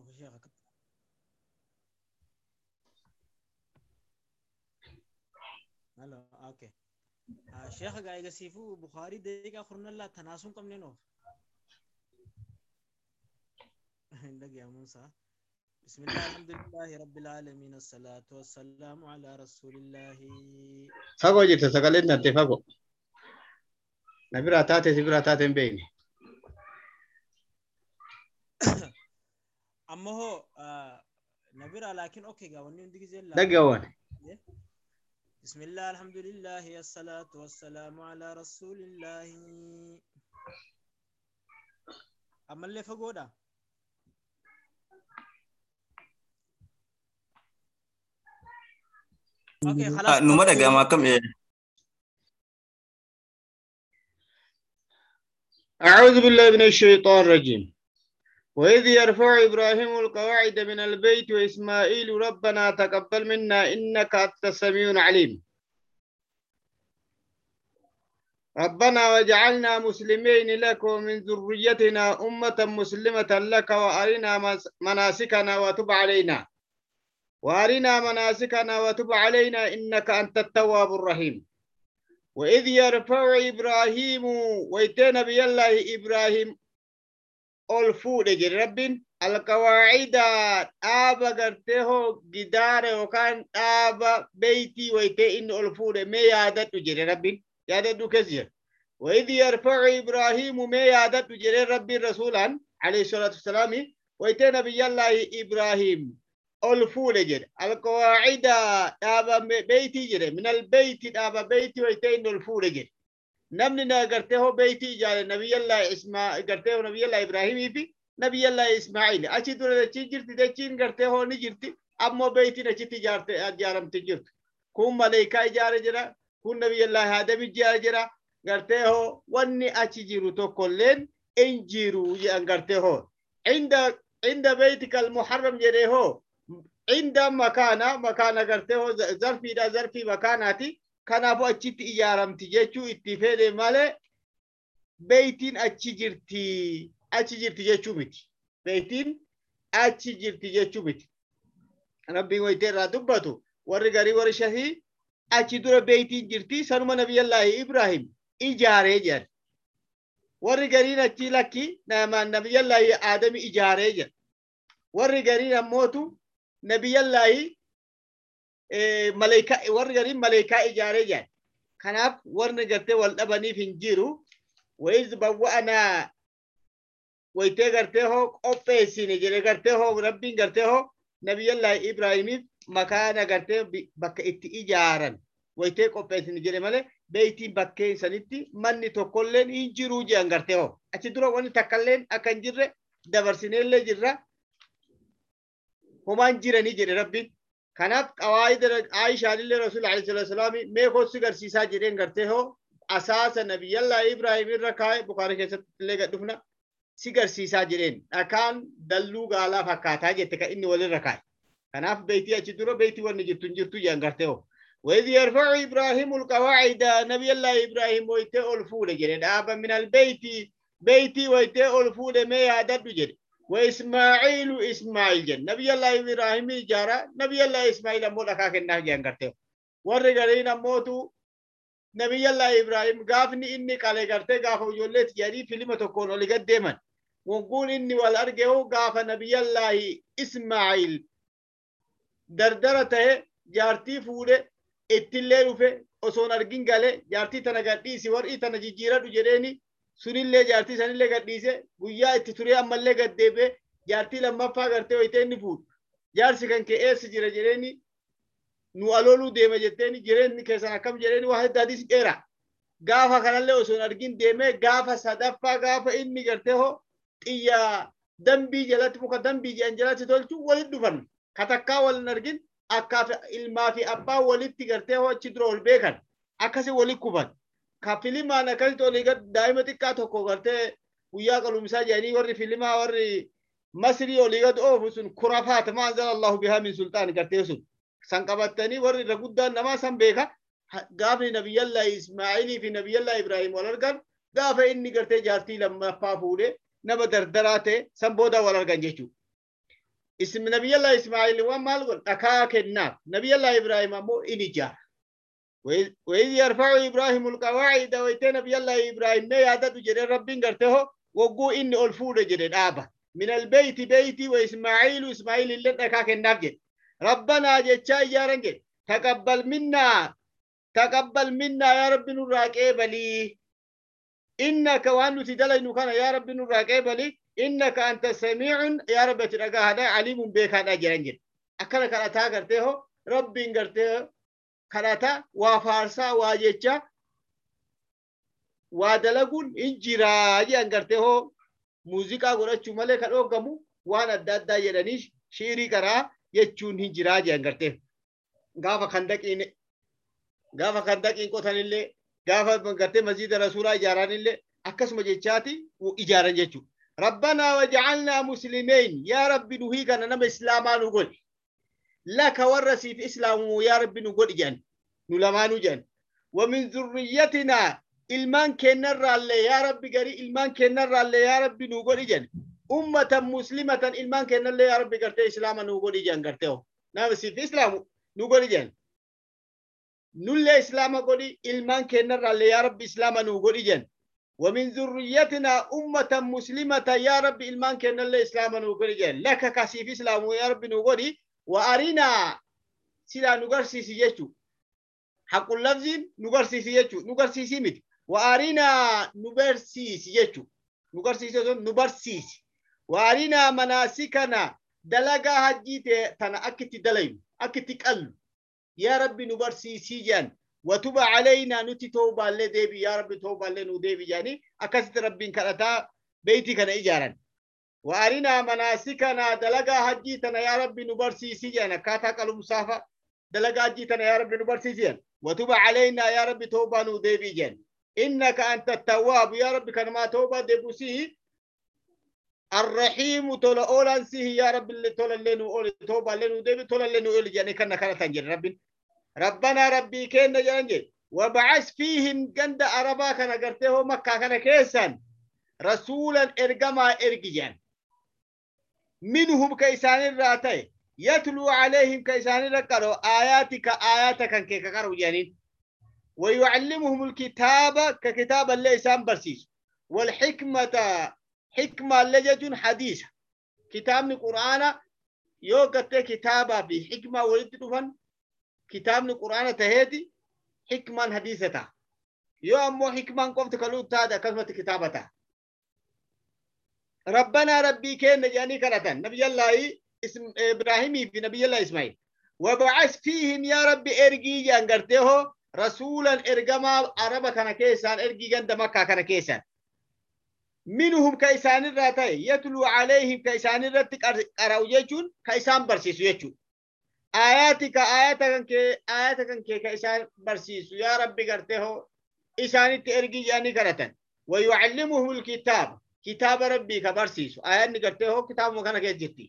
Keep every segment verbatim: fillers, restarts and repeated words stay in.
شيخ هلا اوكي شيخ قاعد يسيفو بخاري دقيقة اخرنا لا تناسون كم نينو عندك يا موسى بسم الله الحمد لله رب العالمين الصلاة والسلام على رسول الله فقو جيت سقلت نتي فقو نبرا تاتي سبرا تاتي بيني أما هو آه نبرا لكن أوكي قاوني عندك زي دقوان بسم الله الحمد لله الصلاة والسلام على رسول الله أما اللي فقو ده اوكي خلاص نمرة جامعة كم إيه أعوذ بالله من الشيطان الرجيم وإذ يرفع إبراهيم القواعد من البيت وإسماعيل ربنا تقبل منا إنك أنت السميع العليم ربنا وجعلنا مسلمين لك ومن ذريتنا أمة مسلمة لك وأرنا مناسكنا وتب علينا وأرنا مناسكنا وتب علينا إنك أنت التواب الرحيم وإذ يرفع إبراهيم ويتنا بالله إبراهيم ألفود رب القواعد آبا قرته جدار وكان آبا بيتي ويتين ألفود ما يادت جري رب يادت كثير وإذ يرفع إبراهيم ما يادت جري رب رسولا عليه الصلاة والسلام ويتنا بالله إبراهيم ألفود جري القواعد آبا بيتي جري من البيت آبا بيتي ويتين ألفود جري نمنا قرته بيتي جال نبي الله إسماعيل قرته نبي الله إبراهيم في نبي الله إسماعيل أشي دولة تجرت تجين قرته نجرت أما بيتي نشي تجارت أجارم تجرت كون ملاك جار جرا كون نبي الله آدم جار جرا قرته وني أشي جرو تو كلين إن جرو يان قرته عند عند بيتك المحرم جره عند مكانا مكانا قرته ظرفي دا ظرفي مكاناتي kanaafuu achitti ijaaramti jechuu itti fedhe malee beeytiin achi jirti achi jirti jechuu miti beeytiin achi jirti jechuu miti rabbiin wayitee irraa dubbatu warri garii warri shahii achi dura beeytiin jirti sanuma nabiyyallaahi ibraahim ijaaree jedhan warri gariin achi lakki nabiyyallaahi aadami ijaaree jedhan warri gariin ammootu nabiyyallaahi ملائكة ورجالين ملائكة إجارة جان كناف ورنجرته والأبني في الجيرو وإذ بوأنا ويتجرته أوبسين جرجرته ربي جرته نبي الله إبراهيم مكان جرته بك إتجارا ويتج أوبسين جرمله بيتي بكين سنتي من تقولن إنجيرو جان جرته أشدرا وان تكلن أكنجر دبرسينيل جرا همان جراني جر ربي كانت قواعد عائشة للرسول عليه الصلاة والسلام ما هو سجر سيسا جرين करते हो أساس نبي الله إبراهيم الركاء بخاري كيسة لقى دفنا سجر سيسا جرين أكان دلو قالا فكاتا جتك إني ولي الركاء كانت بيتي أجدرو بيتي ونجد تنجرتو جان करते हो وإذ يرفع إبراهيم القواعد نبي الله إبراهيم ويته ألفول جرين أبا من البيت بيتي ويته ألفول ما يعدد جرين وإسماعيل إسماعيل جن نبي الله إبراهيم جارا نبي الله إسماعيل أمو لكا كنا جان کرتے ورغرين أموتو نبي الله إبراهيم غافني إني قال کرتے غافو جولت جاري فيلم تكون ولقد ديمن ونقول إني والأرجو غاف نبي الله إسماعيل دردرته جارتي فوده اتلي رفه أصون أرجين قاله جارتي تناقدي سوار إتنا جيرا دجريني sunillee jaartii sanillee gadhiise guyyaa itti turee ammallee gaddeebe jaartii lammaffaa gartee wayitee inni fuudhu jaarsi kan kee eessa jira jedheeni nu alooluu deema jetteeni jireenni keessan akkam jedheeni waa heddaadis dheera gaafa kanallee osoo argin deemee gaafa sadaffaa gaafa inni gartee hoo xiyyaa dambii jalatti muka dambii jedhan jalatti tolchu walit dhufan katakkaa walin argin akka ilmaa fi abbaa walitti gartee hoo achi dura ol beekan akkasi walit kuban كفيلم أنا كنت أقول لك دائما تكاتو كوغرتة ويا قالوا مساجي يعني وري فيلم وري مصري أقول لك أوه بسون خرافات ما أنزل الله بها من سلطان كرتيسون سانكابتني وري رغودا نما سامبيكا غافني نبي الله إسماعيل في نبي الله إبراهيم ولرغان غاف إني كرتي جارتي لما فافوده نما دردراته سامبودا ولرغان جيچو اسم نبي الله إسماعيل وما القول أكاك الناب نبي الله إبراهيم أمو إنجار وإذ يرفع إبراهيم القواعد ويتي نبي الله إبراهيم ما يعدد جري ربين قرته وقو إن ألفود جري آبا من البيت بيتي وإسماعيل وإسماعيل اللي أكاك الناب جد ربنا جتشا يا رنجل تقبل منا تقبل منا يا رب نراك إبلي إنك وأنو تدلين كان يا رب نراك إبلي إنك أنت سميع يا رب ترقى هذا عليم بك هذا جرنجل أكلا كلاتا قرته رب قرته كلاتا وفارسا واجتشا ودلقون إنجرا جان قرته موسيقى قرأت شمالي كالو قمو وانا دادا يرانيش شيري كرا يجون هنجرا جان قرته غافا خندق إن غافا خندق إن قطن اللي غافا قرته مسجد رسول إجاران اللي أكس مجيشاتي وإجاران جيشو ربنا وجعلنا مسلمين يا رب نهيك أننا إسلاما نقول لك ورسي في إسلام يا رب نقول جان نلمان جان ومن ذريتنا إلمان كنر الله يا رب قري إلمان كنر الله يا رب نقول جان أمة مسلمة إلمان كنر الله يا رب قرتي إسلاما نقول جان قرتيه نفسي في إسلام نقول جان نل إسلام قولي إلمان كنر الله يا رب إسلاما نقول جان ومن ذريتنا أمة مسلمة يا رب إلمان كن الله إسلاما نقول لك كسيف إسلام يا رب نقول وأرنا سلا نقرسي سيجو حق اللفظ نقرسي سيجو نقرسي سيمت وأرنا نبرسي سيجو نقرسي سيجو نبرسي وأرنا مناسكنا دلقا هجيت تنا أكت دلين أكت قلب يا رب نبرسي سيجان وتوب علينا نتي توبة لديبي يا رب توبة لنو ديبي يعني أكست ربين كرتا بيتي كان إجارا وأرنا مناسكنا دلقا حجيتنا يا رب نبرسي سيجانا كاتا قلوم صافا دلقا حجيتنا يا رب نبرسي سيجان وتوب علينا يا رب توبة نو ديبي جان إنك أنت التواب يا رب كان ما توبة ديبوسيه الرحيم تولا أولانسيه يا رب اللي تولا لنو أولي توبة لنو ديبي تولا لنو أولي يعني كان كان تنجر ربي ربنا ربي كين جانجي وبعث فيهم جند أربا كان قرته مكة كان كيسان رسولا إرقما إرقجان منهم كيسان الراتي يتلو عليهم كيسان الرقروا آياتك آياتك كي كقروا جانين ويعلمهم الكتاب ككتاب الليسان برسيس والحكمة حكمة لجج حديثة كتاب القرآن يوقت كتابة في حكمة ولدتفن كتاب القرآن تهدي حكمة حديثة يوم حكمة قفت كلوت هذا كلمة كتابته ربنا ربي كين نجاني كرتن نبي الله اسم إبراهيم في نبي الله إسماعيل وبعث فيهم يا ربي إرجي جانغرته رسولا إرجما عرب كان كيسان إرجي جند مكة كان كيسان منهم كيسان الراتي يتلو عليهم كيسان الرتك أراوجون كيسان برسيس يجون آياتك آياتك كي آياتك كي كيسان برسيس يا ربي قرته إساني ترجي جاني كرتن ويعلمهم الكتاب كتاب ربي كبرسيس آيات قرته كتاب مكان كيجتي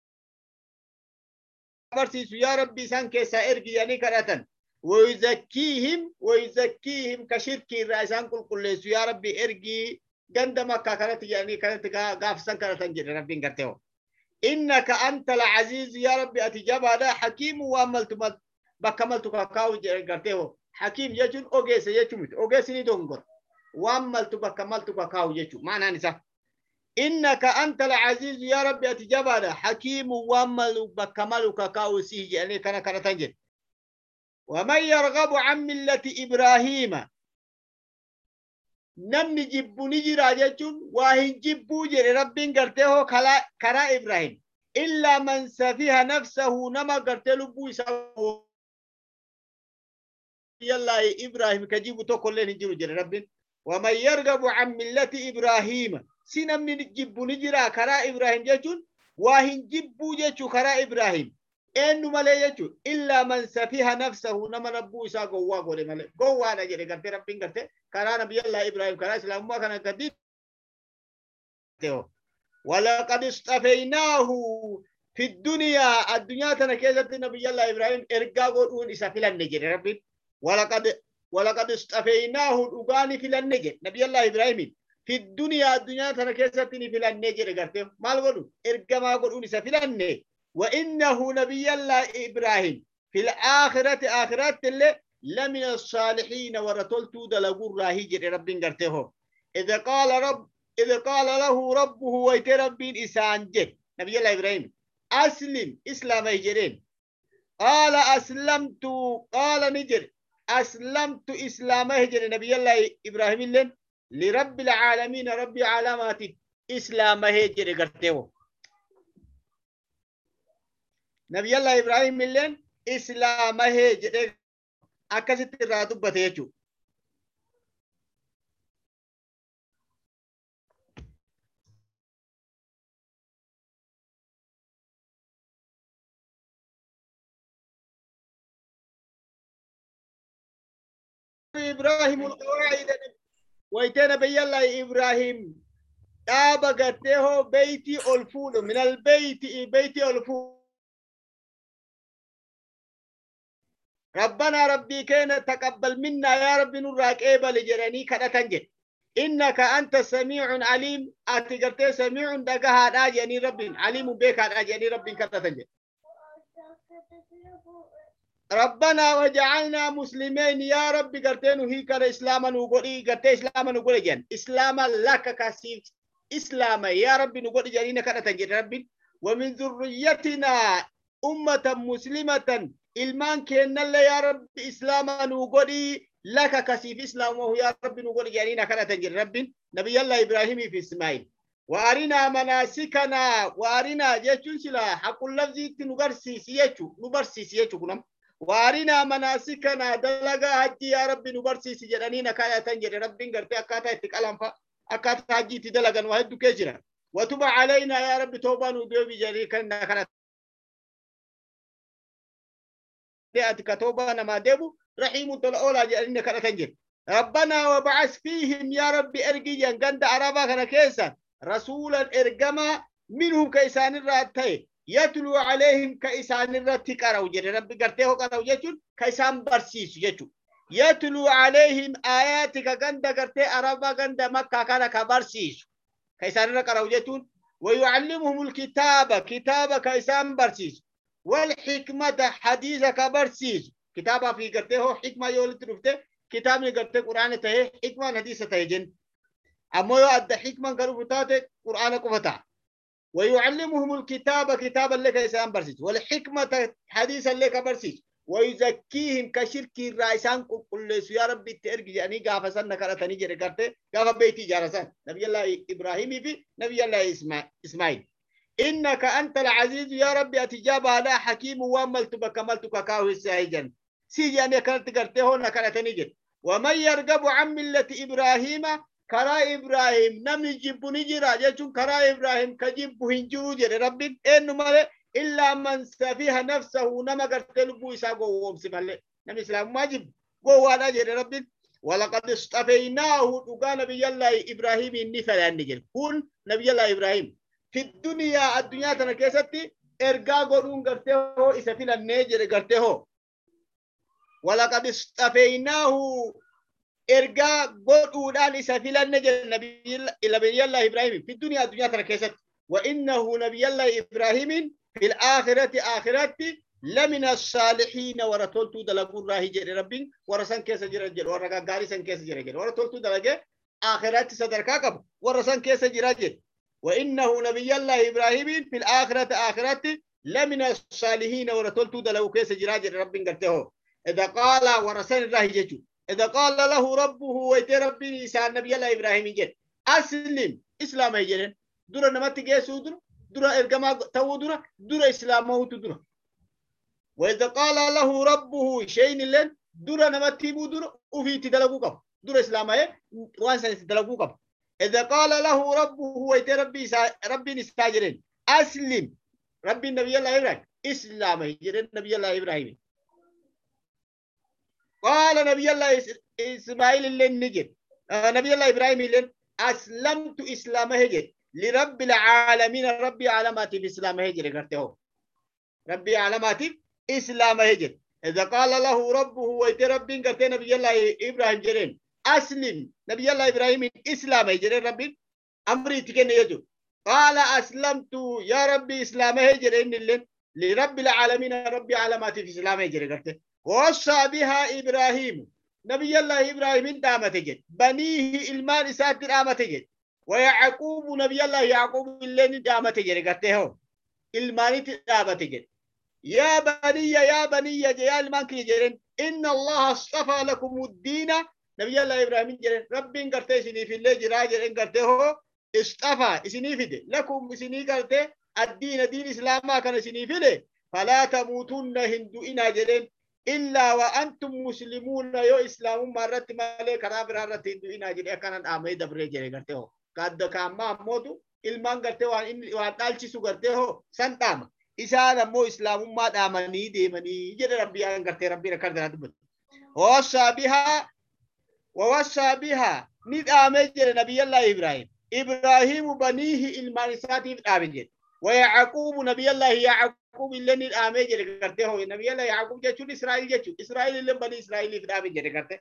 برسيس يا ربي سان كيسا إرجي جاني كرتن ويزكيهم ويزكيهم كشرك الرئيسان كل كل يا ربي إرجي عندما كانت يعني كانت قافسا كانت تنجر ربي قرته إنك أنت العزيز يا ربي أتجاب هذا حكيم وعملت بكملت كاكاو قرته حكيم يجون أوجيس يجومت أوجيس ندونغر وعملت بكملت كاكاو يجو معنى نسا إنك أنت العزيز يا ربي أتجاب هذا حكيم وعمل بكمل كاكاو سيه يعني كان كانت تنجر ومن يرغب عن ملة إبراهيم نمني جبو نجي راجعون واهن جبو جري ربين قرته كلا كرا إبراهيم إلا من سفيها نفسه نما قرته لبو يساو يلا إبراهيم كجيبو تو كلين نجي جري ربين ومن يرغب عن ملة إبراهيم سنمني جبو نجي را كرا إبراهيم جاجون واهن جبو جاجو كرا إبراهيم إنه ملأ يجو إلا من سفيها نفسه نما ربو يسا قوا قولي ملأ قوا أنا جري قرته ربين قرته كرا نبي الله إبراهيم كرا إسلام ما كان قديم ولقد اصطفيناه في الدنيا الدنيا تنكيزت نبي الله إبراهيم إرقا قولون إسا فلان نجري ربين ولقد ولقد اصطفيناه الأغاني فلان نجري نبي الله إبراهيم في الدنيا الدنيا تنكيزت فلان نجري قرته مال قولون إرقا ما قولون إسا فلان نجري وإنه نبي الله إبراهيم في الآخرة آخرات اللي لمن الصالحين ورتلت دلقوا راهي جري رب قرته إذا قال رب إذا قال له ربه ويت رب إسان جد نبي الله إبراهيم أسلم إسلام يجرين قال أسلمت قال نجر أسلمت إسلام يجري نبي الله إبراهيم لن لرب العالمين رب علامات إسلام يجري قرته نبي الله إبراهيم لن إسلام يجري أكست الرادب بتيجو إبراهيم القواعد ويتنا بي الله إبراهيم دابا قرته بيتي الفول من البيت بيتي الفول ربنا ربي كان تقبل منا يا رب نراك إيبا جراني كذا تنجد إنك أنت سميع عليم أتقرت سميع دقها داجني رب عليم بك داجني رب كذا تنجد ربنا وجعلنا مسلمين يا رب قرتين هي كذا إسلاما نقولي قرت إسلاما نقولي جن إسلاما لك كسيف إسلاما يا رب نقولي جنين كذا تنجد رب ومن ذريتنا أمة مسلمة ilmaan keennalle yaa rabbi islaama nuu godhi laka kasiif islaamuhu yaa rabbi nuu godhi jedhanii kadhatan jedhe rabbin nabiyyallah ibraahimii fi ismaa'il waarinaa manaasikana waarinaa jechuun sila haqul lafziitti nu garsiisi jechu nu barsiisi jechu kunam waarinaa manaasikana dalagaa hajji yaa rabbi nu barsiisi jedhanii kadhatan jedhe rabbin gartee akkaataa itti qalanfa akkaataa hajjiitti dalagan waa hedduu kee jira watuba calaynaa yaa rabbi toobaa nuu deebi jedhanii kan kadhatan ديت كتوبة ما ديبو رحيم الأولى جالين كذا تنجد ربنا وبعث فيهم يا ربي أرجي جند عربا كنا كيسا رسولا إرجما منهم كيسان الراتي يتلو عليهم كيسان الراتي كراو جري ربي قرته كراو جتون كيسان برسيس جتو يتلو عليهم آياتك جند قرته عربا جند مكة كنا كبرسيس كيسان الركراو جتون ويعلمهم الكتاب كتاب كيسان برسيس والحكمة حديث كبرسيس كتابة في قرته حكمة يولد رفته كتاب من قرته قرآن تهي حكمة حديث تهيجن أما يؤدى حكمة قرفتاته قرآن كفتا ويعلمهم الكتاب كتابا لك إسان برسيس والحكمة حديثا لك برسيس ويزكيهم كشرك الرئيسان كل يا ربي ترجع يعني قافة نكرتني جري قرته قافة بيتي جارسان نبي الله إبراهيم في نبي الله إسماعيل إنك أنت العزيز يا ربي أتجاب على حكيم وملت بكملتك كاوي سايجا سيجي أنا كانت قرته هنا كانت نجد ومن يرغب عن ملة إبراهيم كرا إبراهيم نم يجيب نجرا جاتون كرا إبراهيم كجيب هنجرو جري ربي إنه مالي إلا من سفيها نفسه نما قرتل بويسا قوهم سمالي نم إسلام ماجب قوة على جري ربي ولقد اصطفيناه وقال نبي الله إبراهيم النفل النجر كون نبي الله إبراهيم في الدنيا الدنيا تنكستي إرجع قرون قرته إسفل النجر قرته ولقد اصطفيناه إرجع قرون إسفل النجر نبي الله إبراهيم في الدنيا الدنيا تنكست وإنه نبي الله إبراهيم في الآخرة آخرتي لمن الصالحين ورتولت دلقوا راه جري ربي ورسان كيس جري جري ورقا غاري سان كيس جري جري ورتولت دلقة آخرتي صدركا قب ورسان كيس جري جري وإنه نبي الله إبراهيم في الآخرة آخرتي لمن الصالحين ورتولت دلقوا كيس جري جري ربي قرته إذا قال ورسان راه جري إذا قال له ربه ويت ربي إسان نبي الله إبراهيم جري أسلم إسلام جري دور نمت جيسو دور دور إرجما تو دور دور إسلامه تدور وإذا قال له ربه شيء لن دور نمت دور وفي تدلقوا كم دور إسلامه وانسان تدلقوا كم إذا قال له ربه ويت ربي ربي نستاجرين أسلم ربي النبي الله إبراهيم إسلامه جري نبي الله إبراهيم قال نبي الله إسماعيل لن نجد نبي الله إبراهيم لن أسلمت إسلامه جري لرب العالمين ربي علامات الإسلام هجر قرته ربي علامات إسلام هجر إذا قال له ربه ويت ربي قرته نبي الله إبراهيم جرين أسلم نبي الله إبراهيم إسلام هجر ربي أمري تكن يجو قال أسلمت يا ربي إسلام هجر إن اللين لرب العالمين ربي علامات في إسلام جري ووصى بها إبراهيم نبي الله إبراهيم دامت جد بنيه المان إسات دامت جد ويعقوب نبي الله يعقوب اللي دامت جد قرته المان دامت جد يا بني يا بني يا المان كي جرين إن الله اصطفى لكم الدين نبي الله إبراهيم جرين ربي قرته سني في الله جراجر إن قرته اصطفى سني في ده لكم سني قرته الدين دين إسلام ما كان سني في ده فلا تموتن هندو إنا جرين إلا وأنتم مسلمون يو إسلام مرت مالك كراب رارت هندو إنا جرين كان آمي دبر جرين قرته كاد كاما موتو ilman garte waan inni waan dhalchisu garte ho santama isaan ammoo islaamummaa dhaamanii deemanii jedhe rabbiyaan garte rabbiin akka kana dubbatu wawassaa bihaa wawassaa bihaa ni dhaamee jedhe nabiyyallah ibraahim ibraahimu baniihi ilmaan isaatiif dhaame jedhe ويعقوب نبي الله يعقوب اللي نامه جري کرتے ہو نبی اللہ یعقوب جچو اسرائیل جچو اسرائیل اللي بني اسرائیل في دامه جري کرتے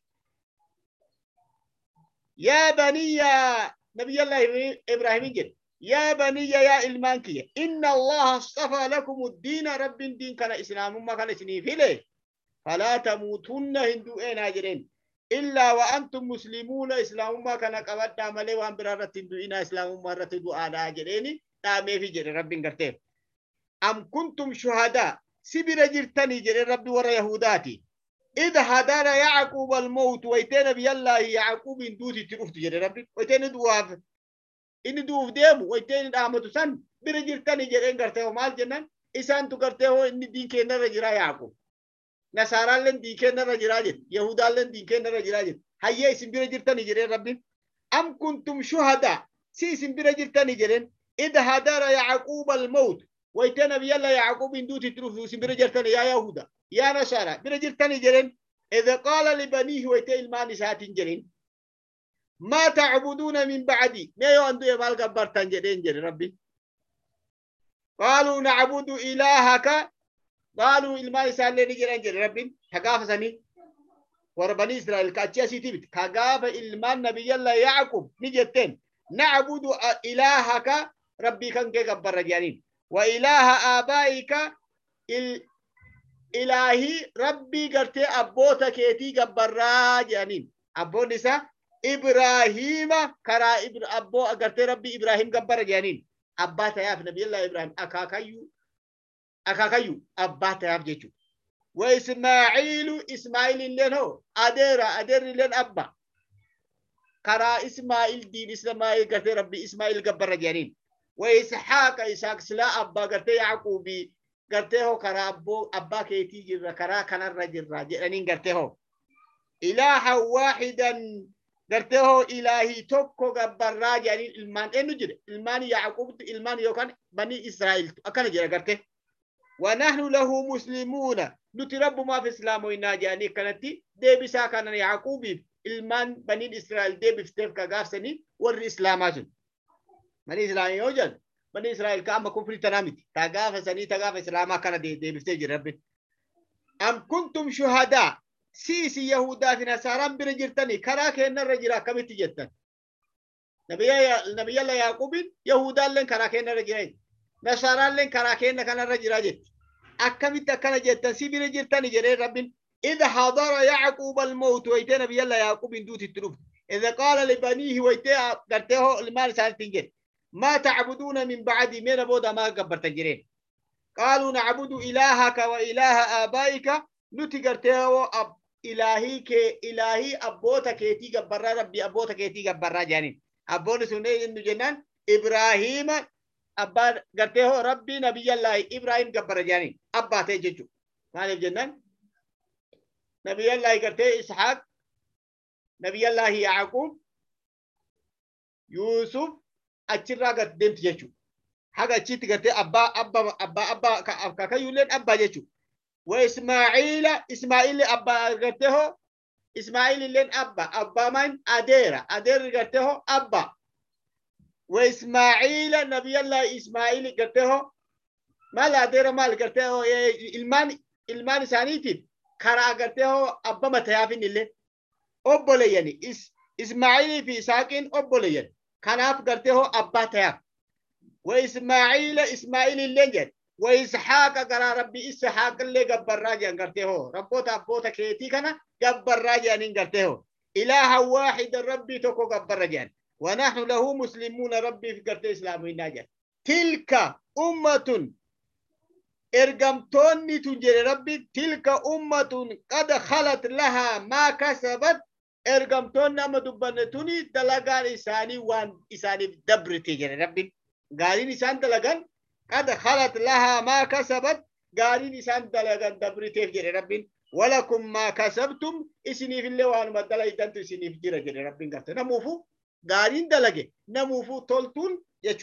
يا بني نبي الله ابراهيم جري يا بني يا المانكية إن الله اصطفى لكم الدين رب الدين كان إسلام ما كان سنين فيه فلا تموتن هندو إن أجرين إلا وأنتم مسلمون إسلام ما كان قبض عمله وأن برارة هندو إن إسلام ما رتدو على أجرين تامي في جري رب قرتين أم كنتم شهداء سبر جرتني جري رب ورا يهوداتي إذا هدار يعقوب الموت ويتين بيالله يعقوب اندوتي تروفت جري رب ويتين دواف inni duuf deemu wayteen dhaamatu san bira jirtani jedheen gartee hoo maal jennan isaantu gartee hoo inni diin keenyarra jira yaaqub nasaaraalleen diin keenyarra jira jedhe yahudaalleen diin keenyarra jira jedhe hayyee isin bira jirtani jedheen rabbiin am kuntum shuhadaa si isin bira jirtani jedheen idha hadara yaaquuba almawt wayteen nabiyalla yaaqub induuti turuuf isin bira jirtani yaa yahuda yaa nasaara bira jirtani jedheen idha qaala libaniihi waytee ilmaan isaatiin jedheen ما تعبدون من بعدي ما يوندو يمال قبرتان جدين جد ربي قالوا نعبد إلهك قالوا المال سالين جدين جد ربي حقاف سني وربني إسرائيل كاتشي سيتيبت حقاف المان نبي الله يعقوب نجتين نعبد إلهك ربي كان كي قبر جانين وإله آبائك إلهي ربي قرتي أبوتك يتي قبر جانين أبو نسا إبراهيم كرا إبر أبو أقرت ربي إبراهيم قبر جانين أبات ياف نبي الله إبراهيم أكاكيو أكاكيو أبات ياف جيشو وإسماعيل إسماعيل لين هو أدير أدير لين أبا كرا إسماعيل دين إسماعيل قرت ربي إسماعيل قبر جانين وإسحاق إسحاق سلا أبا قرت يعقوبي قرت هو كرا أبو أبا كيتي جرا كرا كان الرجل راجع لين قرت هو إله واحدا قرته إلهي توكو قبرا جاني المان إنو جري المان يعقوب المان يوكان بني إسرائيل أكان جري قرته ونحن له مسلمون نترب ما في إسلام وإنا جاني كانتي دي بسا كان يعقوب المان بني إسرائيل دي بفتف كغاف سني ور إسلامات بني إسرائيل يوجد بني إسرائيل كاما كفر تنامت تغاف سني تغاف إسلاما كان دي, دي بفتف جربت أم كنتم شهداء سيسي يهودا في نصارى برجرتني كراك ان الرجل كمتي جدا نبي نبي الله يعقوب يهودا لن كراك ان الرجل نصارى لن كراك ان كان الرجل جت اكمت كان جدا سي برجرتني جري رب اذا حضر يعقوب الموت ويت نبي الله يعقوب دوت التروف اذا قال لبنيه ويت قرته المال سالتين ما تعبدون من بعد من بودا ما قبرت جرين قالوا نعبد الهك واله ابائك نتقرته أب إلهي كي إلهي أبوتا كيتي قبرا ربي أبوتا كيتي قبرا جانين أبونا سنة إنو جنان إبراهيم أبا قرته ربي نبي الله إبراهيم قبرا جانين أبا تيجيجو معنى جنان نبي الله قرته إسحاق نبي الله يعقوب يوسف أجرا قدمت جيجو حاجة تشيت قرته أبا أبا أبا أبا كاكا يولين أبا جيجو وإسماعيل إسماعيل أبا قرته إسماعيل لين أبا أبا من أدير أدير قرته أبا وإسماعيل نبي الله إسماعيل قرته مال أدير مال قرته المان المان سانيتي كرا قرته أبا متيافين اللي أبولي يعني إس إسماعيل في ساكن أبولي يعني كناف قرته أبا تياف وإسماعيل إسماعيل لين جد وإسحاق قرا ربي إسحاق اللي قبر راجع قرته ربوتا أبوتا كيتي كنا قبر راجع قرته إله واحد ربي تكو قبر راجع ونحن له مسلمون ربي في قرته إسلامي ناجع تلك أمة إرقمتوني تنجر ربي تلك أمة قد خلت لها ما كسبت إرقمتون نما دبنتوني دلقان إساني وان إساني دبرتي جر ربي قالين إسان دلقان قد خلت لها ما كسبت قالين إسان دلقان دبرتي جر ربي ولكم ما كسبتم إسني في اللي وان مدلا إدانتو إسني في جر جر ربي قلت نموفو قالين دلقي نموفو تولتون يچو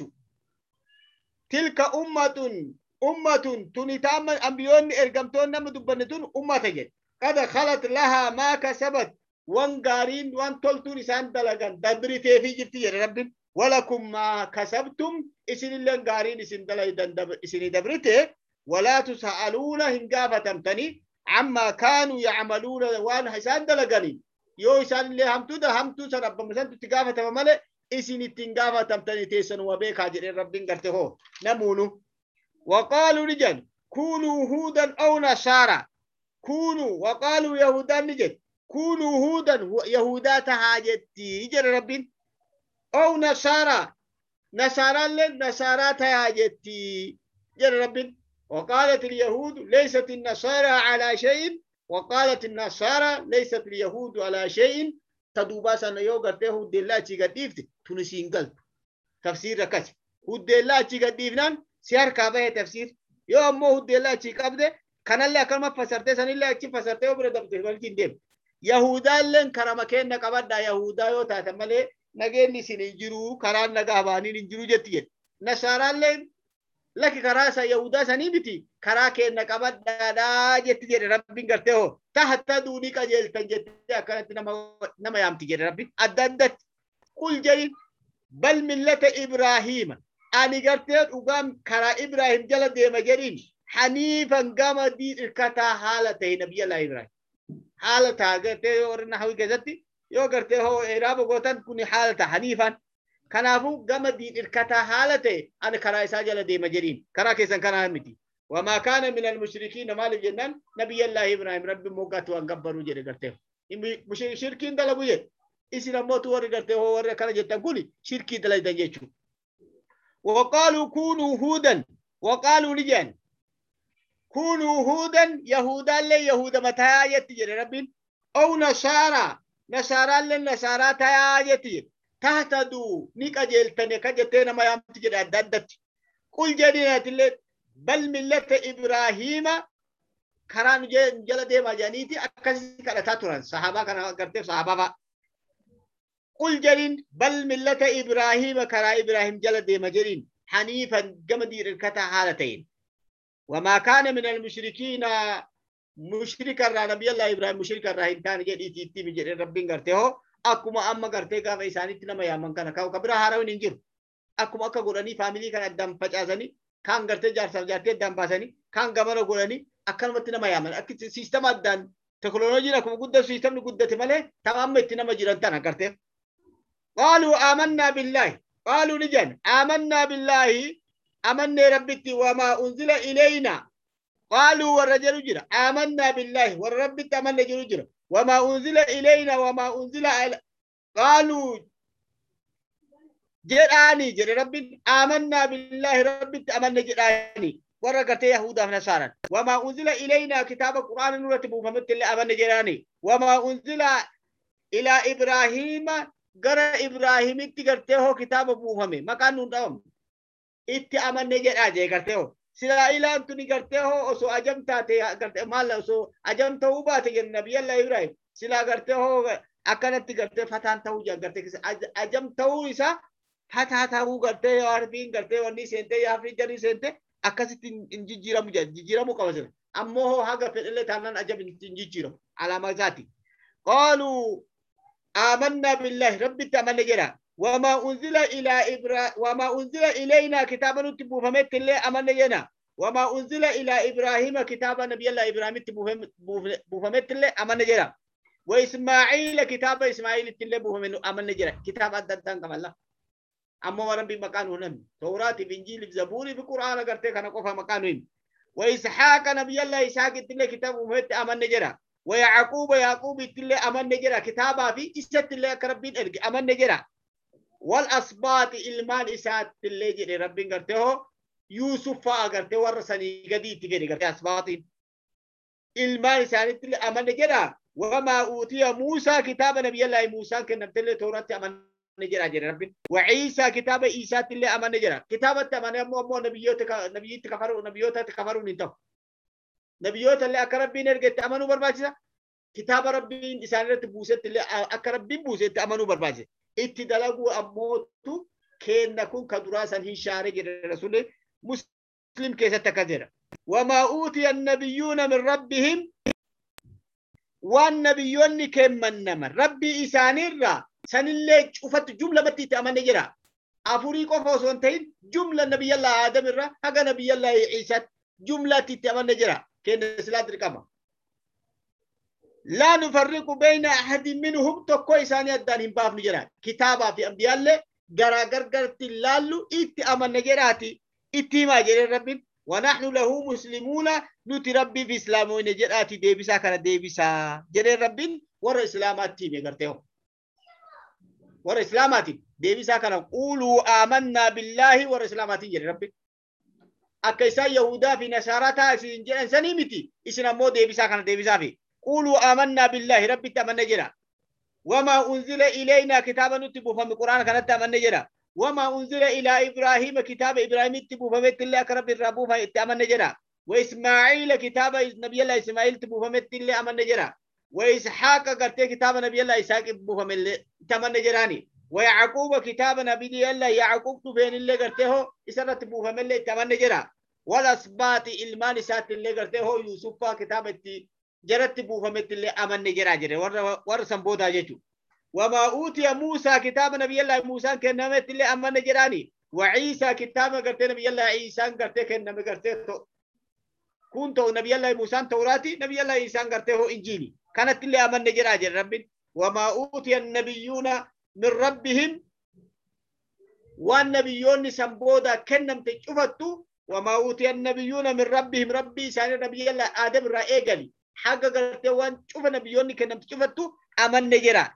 تلك أمة أمة تنتام أنبيون إرقمتون نما دبنتون أمة جد قد خلت لها ما كسبت وان قارين وان تلتون إسان دلقان دبرتي في جرتي يا رب ولكم ما كسبتم إسن اللي قارين إسن دلقان إسن دبرتي ولا تسألون هنقافة تمتني عما كانوا يعملون وان حسان دلقانين يو إسان اللي همتو ده همتو سرب مسان تتقافة تمامل إسن التنقافة تمتني تيسن وبيك هاجر رب قرته نمونو وقالوا رجال كونوا هودا أو نصارى كونوا وقالوا يهودا نجد كونوا هودا يهودا تهاجتي يجر ربين أو نصارى نصارى لن نصارى تهاجتي يجر ربين وقالت اليهود ليست النصارى على شيء وقالت النصارى ليست اليهود على شيء تدوباسا يوغرته دلا تشيغديفت تونسين قلب تفسير ركز ودلا تشيغديفنان سيار كابه تفسير يوم مو دلا تشيكابده كان الله كلمة فسرته سن الله أكيد فسرته وبرد بتفسير ولكن ديم يهودا لين كرام كين نكابدا يهودا يو تاتمله نجين نسينجرو كران نجاباني نجرو جتيه نصارى لين لك كراسة يهودا سنيبتي كرا كين نكابدا دا جتيه ربي قرته تحت دوني كجيل تنجتيه كانت نما نما يام تجيه ربي أددت كل جيل بل ملة إبراهيم أني قرته وقام كرا إبراهيم جل ديم جرين حنيفا قام دي الكتا حالته نبي الله إبراهيم حالته قرته ورنا هوي كذتي يو قرته هو إرابو قوتن كوني حالته حنيفا كنافو قام دي الكتا حالته أنا كرا إساجل ديم جرين كرا كيسن كنا همتي وما كان من المشركين مال الجنان نبي الله إبراهيم رب موقت وانقبروا جري قرته مشركين دلقوا جد إسي نموتوا وري قرته هو وري كنا جتن كوني شركي دلقوا دنجيشو وقالوا كونوا هودا وقالوا لجان كونوا هودا يهودا لي يهودا متى يتجر رب أو نصارى نصارى للنصارى تايتي تهتدوا نيكا جلتني كجتنا ما يمتجر أددت كل جدينة اللي بل ملة إبراهيم كران جلد ما جانيتي أكسي كرتاتوران صحابة كان قرتي صحابة قل جرين بل ملة إبراهيم كرا إبراهيم جلد مجرين حنيفا جمدير الكتا حالتين وما كان من المشركين مشرك النبي الله إبراهيم مشرك الرحيم كان جدي تيتي مجرين ربين قرته أكما أما قرته كا فيساني تنما يامن كان كاو كبرا هاراوين إنجر أكما أكا قراني فاميلي كان الدم فجأزاني كان قرته جار سرجاتي الدم باساني كان قمر قراني أكل متنما يامن أكيد سيستم الدن تكنولوجي لكم قدة سيستم قدة ماله تمام متنما جيران تانا قرته قالوا آمنا بالله قالوا نجن آمنا بالله آمنا ربتي وما أنزل إلينا قالوا والرجل جرى آمنا بالله والرب آمنا جرى وما أنزل إلينا وما أنزل إلى قالوا جراني جرى رب آمنا بالله رب آمنا جراني ورقت يهودا ونصارى وما أنزل إلينا كتاب القرآن نرتب فمثل الله آمنا جراني وما أنزل إلى إبراهيم قرأ إبراهيم اتقرته كتاب بوهمي مكان نندام اتي أمن نجر آجي قرته سلا إلا أنتو نقرته أسو أجمتا قرته مالا أسو أجمتا وباتي النبي الله إبراهيم سلا قرته أكانت قرته فتان توجا قرته أجمتا وإسا فتان تاو قرته يعرفين قرته وني سنته يعرفين جاني سنته أكاسي تنجيجيرا مجا جيجيرا مقابسر أموه هاقا في اللي تانان أجب تنجيجيرا على مزاتي قالوا آمنا بالله رب تأمن جرا وما أنزل إلى إبرا وما أنزل إلينا كتابا نتبو فمت الله أمن جنا وما أنزل إلى إبراهيم كتابا نبي الله إبراهيم تبو فمت الله أمن جرا وإسماعيل كتاب إسماعيل تله بو فمن أمن جرا كتاب أدتان كم الله أما ربي مكان هنا توراة إنجيل زبور في قرآن قرتي كان قفا مكانهم وإسحاق نبي الله إسحاق تلي كتاب ومهت أمن نجرا ويعقوب يعقوب تلي أمن نجرا كتابا في إسات تلي كربين إرق أمن نجرا والأصباط إلمان إسات تلي جري ربين قرته يوسف فاقرته ورسني قديد تجري قرته أصباطين إلمان إسات تلي أمن نجرا وما أوتي موسى كتاب نبي الله موسى كان تلي توراة أمن نجرا جري ربين وعيسى كتاب عيسى تلي أمن نجرا كتاب أمن أمو نبيوتك نبيوتك كفروا نبيوتك كفروا ننتو نبيوت اللي أكربين إرجت أمنوا برباجة كتاب ربين إسانة بوسة اللي أكربين بوسة أمنوا برباجة اتدلقوا أموتوا كين نكون كدراسة هي شارع الرسول مسلم كيسة تكذرة وما أوتي النبيون من ربهم والنبيون كم من نمر ربي إسانيرا سن اللي شوفت جملة بتي تأمن جرا أفوريكو فوسونتين جملة نبي الله آدم الرا هذا نبي الله عيسى جملة تأمن جرا كين سلاد ركما لا نفرق بين أحد منهم تكو إساني الدانهم باف نجرا كتابا في أنبياء الله غرا غرغر تلالو إتي أمن نجراتي إتي ما جرى رب ونحن له مسلمون نتي ربي في إسلام نجراتي ديبسا كان ديبسا جرى رب ور إسلاماتي بيغرتهم ور إسلاماتي ديبسا كان قولوا آمنا بالله ور إسلاماتي جرى رب أكيسا يهودا في نصارى سنجان سنيمتي إسنا مو ديبسا كان ديبسا في قولوا آمنا بالله ربي تمنى جرا وما أنزل إلينا كتابا نتبو فم القرآن كانت تمنى جرا وما أنزل إلى إبراهيم كتاب إبراهيم تبو فمت الله كرب الربو فمن جرا وإسماعيل كتاب نبي الله إسماعيل تبو فمت الله أمن جرا وإسحاق قرت كتاب نبي الله إسحاق تبو فمن تمنى جراني ويعقوب كتاب نبي الله يعقوب تبين اللي قرته إسرة تبو فمن تمنى جرا والأسباط إلمان سات اللي قرته يوسف كتاب جرت تبو فمت اللي أمن جرا جرا ور ور سنبودا جتو وما أوتي موسى كتاب نبي الله موسى كنمت اللي أمن جراني وعيسى كتاب قرت نبي الله عيسى قرت كنم قرته كنت نبي الله موسى توراتي نبي الله عيسى قرته إنجيلي كانت اللي أمن جرا جرا رب وما أوتي النبيون من ربهم والنبيون سنبودا كنم تشوفتو وما أوتي النبيون من ربهم ربي سان نبي الله آدم رأيجلي حاجة قرته وان شوف نبيون كنم تشوفتو أمن جرا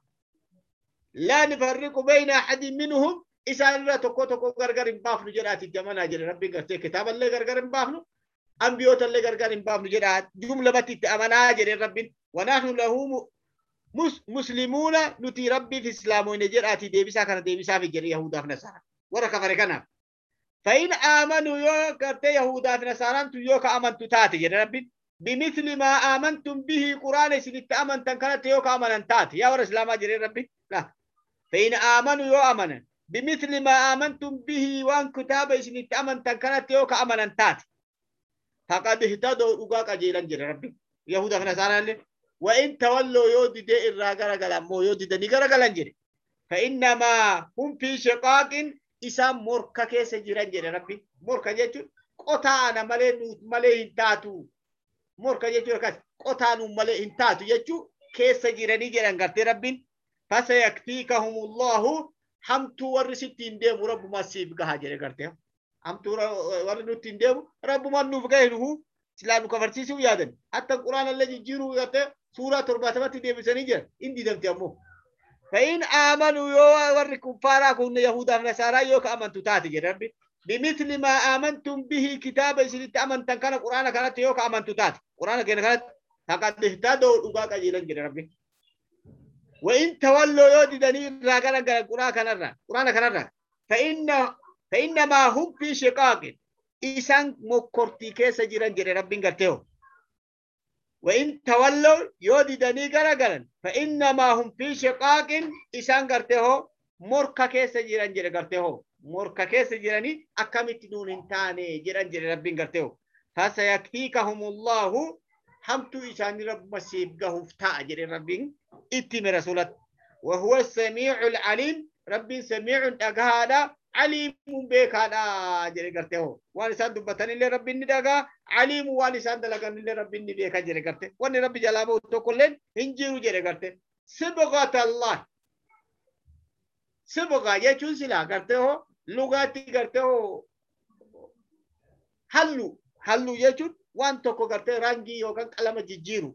لا نفرق بين أحد منهم إسان لا تكو تكو غرغر مباف نجرات الجماعة جرى ربي قرته كتاب الله غرغر مبافنو أنبيوت الله غرغر مباف نجرات جملة بتي أمنا جرى ربي ونحن له مس مسلمون نتي ربي في إسلام ونجرات ديبسا كان ديبسا في جرى يهودا في نصارى ورا كفر كنا فإن آمنوا يو كرته يهودا في نصارى تو يو كأمنتو تاتي جرى ربي بمثل ما آمنتم به قرآن سنت أمنتن كانت يو كأمنن تاتي يا ورا إسلام جرى ربي لا فإن آمنوا يو أمنا بمثل ما آمنتم به وان كتاب سنت أمنتن كانت يو كأمنن تاتي فقد اهتدوا أقاك جيلا جرى ربي يهودا في نصارى وإن تولوا يودي دي الراغر غلامو يودي دي نغر غلانجري فإنما هم في شقاق إسام موركا كيس جيران جري ربي موركا جيتو قطانا مالي مالي انتاتو موركا جيتو ركاس قطانو مالي انتاتو جيتو كيس جيراني جيران غرتي ربي فسيكفيكهم الله حمتو ورسيتين ديم رب ما سيب غا جري غرتي حمتو ورنوتين ديم رب ما نوفغاينو سلام كفرتيسو يادن حتى القرآن الذي جيرو يته سورة ترباتمات دي بسنيجر إندي دمتي أمو فإن آمنوا يو وركم فاراكم يهودا ونصارى يو كأمنتو تاتي جي ربي بمثل ما آمنتم به كتاب سنت أمنتن كان القرآن كانت يو كأمنتو تاتي القرآن كانت فقد اهتدوا أقاك جيلان جي ربي وإن تولوا يو دني راغانا القرآن كان القرآن كان فإن فإنما هم في شقاق إسان مكورتي كيس جيران جي ربي نغرتيو وإن تولوا يودي دني غرغرن فإنما هم في شقاق إسان غرتيو موركا كيس جيران جي غرتيو موركا كيس جيراني أكامت نون انتاني جيران جي ربي نغرتيو فسيكفيكهم الله حمتو إسان رب مسيب غفتا جي ربي إتي من رسولت وهو السميع العليم ربي سميع أغادا عليم بكانا جري کرتے ہو وان سان دبتنی لے رب نی دغا علیم وان سان دلگن لے رب نی بeka جري کرتے وان رب جلابو تو کولن انجیرو جري کرتے سبغت الله سبغا یہ چون سلا کرتے ہو lugati garteo hallu hallu yechun wan tokko garte rangi yokan qalama jijjiru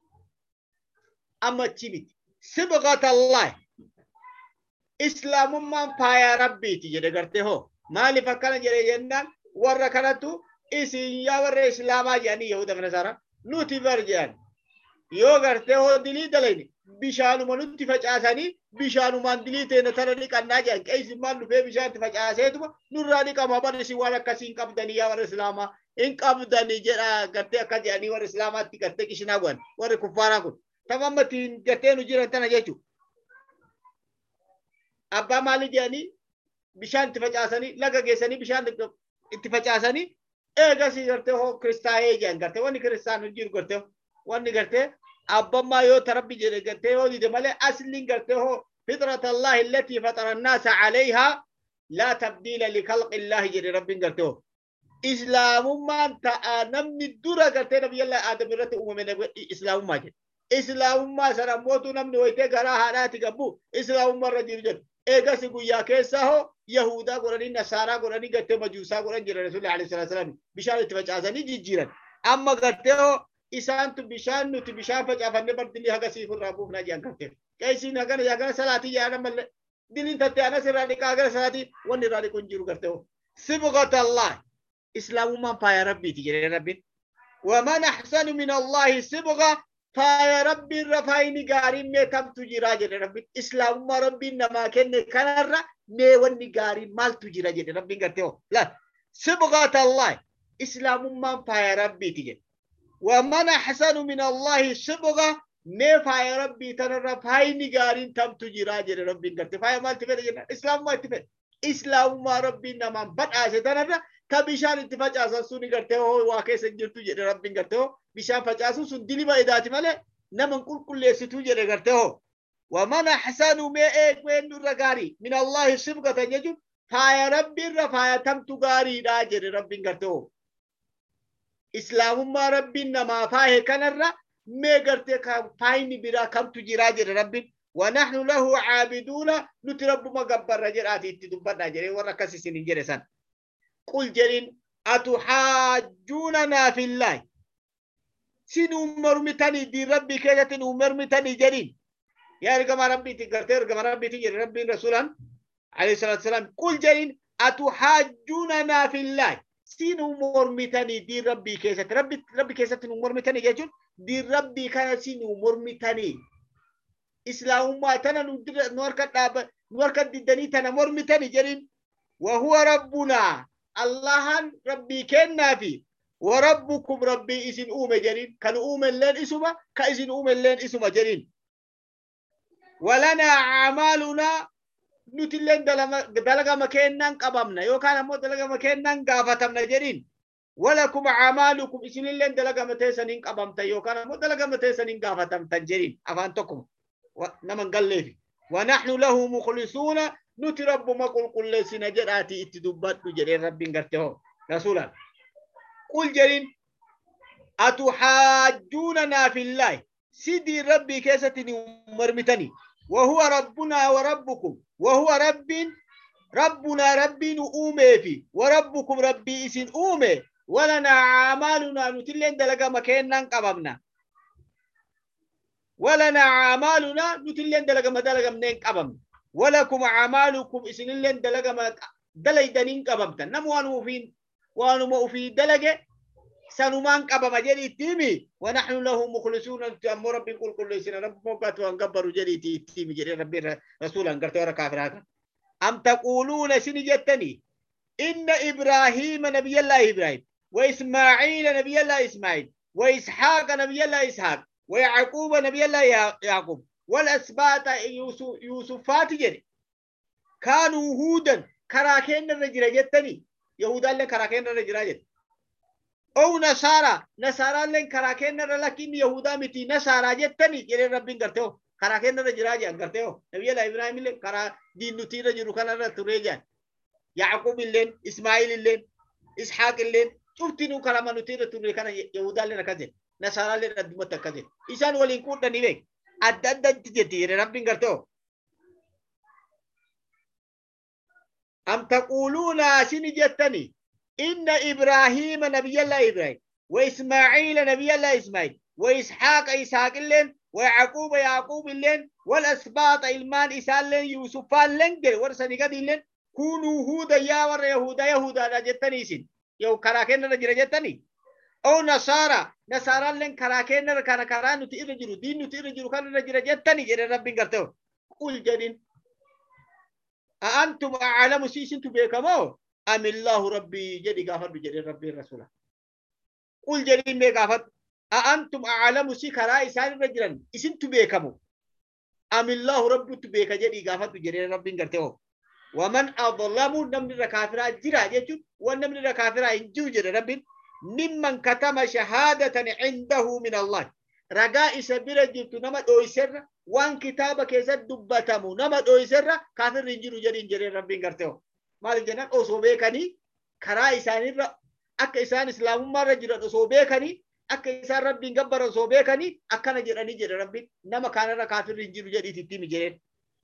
amma chibiti sibghat Allah islaamummaan faaya rabbiiti jedhe garte ho maaliif akkana jedhe jennaan warra kanatu isin yaa warra islaamaa jedhanii yahuda nasara nuti barjaan yoo garte ho dilii dalayni bishaanuma nutti facaasanii bishaanumaan dilii teena tana dhiqannaa jedhan qeessimmaan dhufee bishaatti facaaseetuma nurraa dhiqama bar isin waan akkasii hin qabdanii yaa warra islaamaa hin qabdanii jedha garte akka jedhanii warra islaamaatti garte qishinaa godhan warri kuffaaraa kun tamammatiin gatee nu jiran tana jechuudha. Abbaa maali jedhanii bishaan itti facaasanii laga geessanii bishaan itti facaasanii eegasii gartee hoo kiristaayee jedhan gartee wanni kiristaan jiru gartee wanni gartee abbammaa yoo tarabbi jedhe gartee yoo dide malee asliin gartee hoo fitrat Allah allati fatara an-nasa alayha la tabdila li khalqi Allah jedhe rabbiin gartee hoo islaamummaan ta'a namni dura gartee nabiyyallah Aadam irratti uumame islaamummaa jedhe islaamummaa sana mootu namni wayitee garaa haadhaati gabbu islaamummaa irra jiru jedhu eegasi guyyaa keessa hoo yahudaa godhanii nasaaraa godhanii gartee majuusaa godhan jira rasuulli alayhi salaatu wasalaam bishaan itti facaasanii jijjiiran amma gartee hoo isaantu bishaan nuti bishaan facaafanne bar dilii haga siif irraa buufnaa jedhan gartee qeesiin hagana hagana salaatii yaada malee diliin tattee anas irraa dhiqaa hagana salaatii wanni irraa dhiqu hin jiru gartee hoo sibghat Allah islaamummaan faaya rabbiiti jedhee rabbiin waman ahsanu min Allahi sibgha faaya rabbiin rafaayini gaariin mee tamtu jira jedhe rabbiin islaamummaa rabbiin namaa kenne kanarra mee wanni gaariin maaltu jira jedhe rabbiin gartee hoo la sibghat Allah islaamummaan faaya rabbiiti jedhe waman ahsanu min Allahi sibgha mee faaya rabbii tanarra faayini gaariin tamtu jira jedhe rabbiin gartee faaya maalti fedhe jedhan islaamummaa itti fedhe islaamummaa rabbiin namaan badhaase tanarra ka bishaan itti facaasan suni gartee hoo waa keessa jirtu jedhe rabbiin gartee hoo bishaan facaasun sun dilima idaati malee naman qulqulleessitu jedhe gartee hoo waman ahsanu mee eegween irra gaarii min Allahi sibghatan jechuun faaya rabbiin irra faaya tamtu gaariidha jedhe rabbiin gartee hoo islaamummaa rabbiin namaa faaye kanarra mee gartee faayini biraa kamtu jiraa jedhe rabbiin ونحن له عابدون نترب ما قبر جراتي تدبرنا جري وركس سنين جرسان قل جرين أتحاجوننا في الله سنو مرمتني دي ربي كيلة مرمتني جرين يا رقم ربي تقرتي رقم ربي تجري ربي رسولا عليه الصلاة والسلام قل جرين أتحاجوننا في الله سنو مرمتني دي ربي كيلة ربي ربي كيلة مرمتني جرين دي ربي كان سنو مرمتني إسلامما تنا نورك داب نورك ددني تنا مرمتني جرين وهو ربنا الله ربي كنا في وربكم ربي إسن أوم جرين كان أوم اللين إسما كإسن أوم اللين إسما جرين ولنا أعمالنا نتلين دلغا مكينا قبمنا يو كان مو دلغا مكينا قافتمنا جرين ولكم أعمالكم إسن اللين دلغا متيسنين قبمتا يو كان مو دلغا متيسنين قافتمتا جرين أفانتكم نمن قال لي ونحن له مخلصون نترب ما قل قل سنجراتي اتدبت جرين ربي قرته رسولا قل جرين أتحاجوننا في الله سيدي ربي كيستني مرمتني وهو ربنا وربكم وهو رب ربنا ربي نؤمي في وربكم ربي اسن أومي ولنا عمالنا نتلين دلقا مكينا قبمنا ولنا أعمالنا نتلين دلقا مدلقا منين قبم ولكم أعمالكم إسنلين دلقا دلي دنين قبمتا نموانو في وانو في دلقا سنمان قبم جري تيمي ونحن له مخلصون تأمر ربي قل كل سنة رب موقات وانقبروا جري تيمي جري ربي رسولا قرتوا ركافراتا أم تقولون سنجتني إن إبراهيم نبي الله إبراهيم وإسماعيل نبي الله إسماعيل وإسحاق نبي الله إسحاق ويعقوب نبي الله يعقوب والأسباط يوسفات جري كانوا هودا كراكين الرجل جتني يهودا لن كراكين الرجل جت أو نصارى نصارى لن كراكين لكن يهودا متي نصارى جتني جري ربين قرتهم كراكين الرجل جت قرتهم نبي الله إبراهيم لن كرا دين نتيرة جروكان الرجل يعقوب لن إسماعيل لن إسحاق لن شفتني كرام نتيرة تريكان يهودا لن كذب نصارى لن أدمت كذب إنسان ولين كون تنيبك أدد تجتي ربين قرتهم أم تقولون شن جتني إن إبراهيم نبي الله إبراهيم وإسماعيل نبي الله إسماعيل وإسحاق إسحاق اللين ويعقوب يعقوب اللين والأسباط إلمان إسال لين يوسف اللين جل ورسني قد اللين كونوا هودا يا ور يهودا يهودا جتني سن يو كراكين رجل جتني أو نصارى نصارى اللين كراكين ركنا كران نتيرجرو دين نتيرجرو كان رجل جتني جل ربي قرتوا قل جدين أأنتم أعلم سيسنتم بكمو أم الله ربي جدي غافر بجدي ربي رسوله قل جدي مي غافر أأنتم أعلم سي كرا إسان رجلا إسنتم بكمو أم الله ربي تبيك جدي غافر بجدي ربي غرتو ومن أظلم نمن الكافر جرا جچو ونمن الكافر انجو جدي ربي ممن كتم شهادة عنده من الله رجاء سبيل جبت نما دويسر وان كتابة كيسا دبتمو نما دويسر كافر رنجر جرين جرين ربين کرتو مال جنان او صوبيكني كرا إساني را أكا إسان إسلام ما رجل صوبيكني أكا إسان ربين قبر صوبيكني أكا نجراني جرين ربين نما كان را كافر رنجر جرين تتيم جرين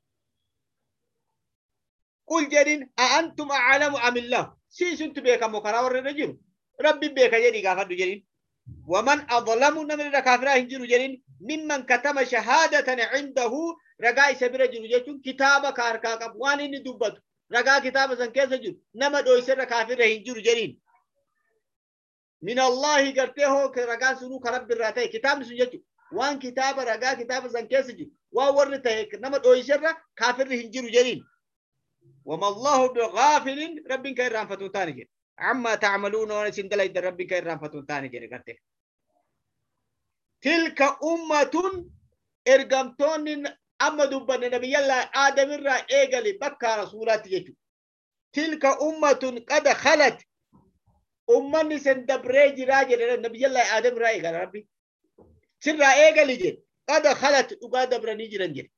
قل جرين أأنتم أعلم أم الله سيسن تبيكا مكرا ورنجر ربي بيكا جرين غافر جرين ومن أظلم نمن الكافر هنجر جرين ممن كتم شهادة عنده رجاء سبيل جرجتون كتاب كاركا قبوان إني دبت رجاء كتاب سنكيس جر نما دويسر كافر هنجر جرين من الله قرته رجاء سنو كرب الراتي كتاب سنجتو وان كتاب رجاء كتاب سنكيس جر وورته نما دويسر كافر هنجر جرين وما الله بغافل ربك كيران فتوتاني جر عما تعملون ونسندل إذا ربك كيران فتوتاني جر قرته تلك أمة إرقمتون أما دبنا نبي الله آدم الرا إيقالي بكى رسولات يجو تلك أمة قد خلت أمة نسن دبريج راجل نبي الله آدم الرا إيقال ربي سر إيقالي جل قد خلت وقاد دبرني جرنجل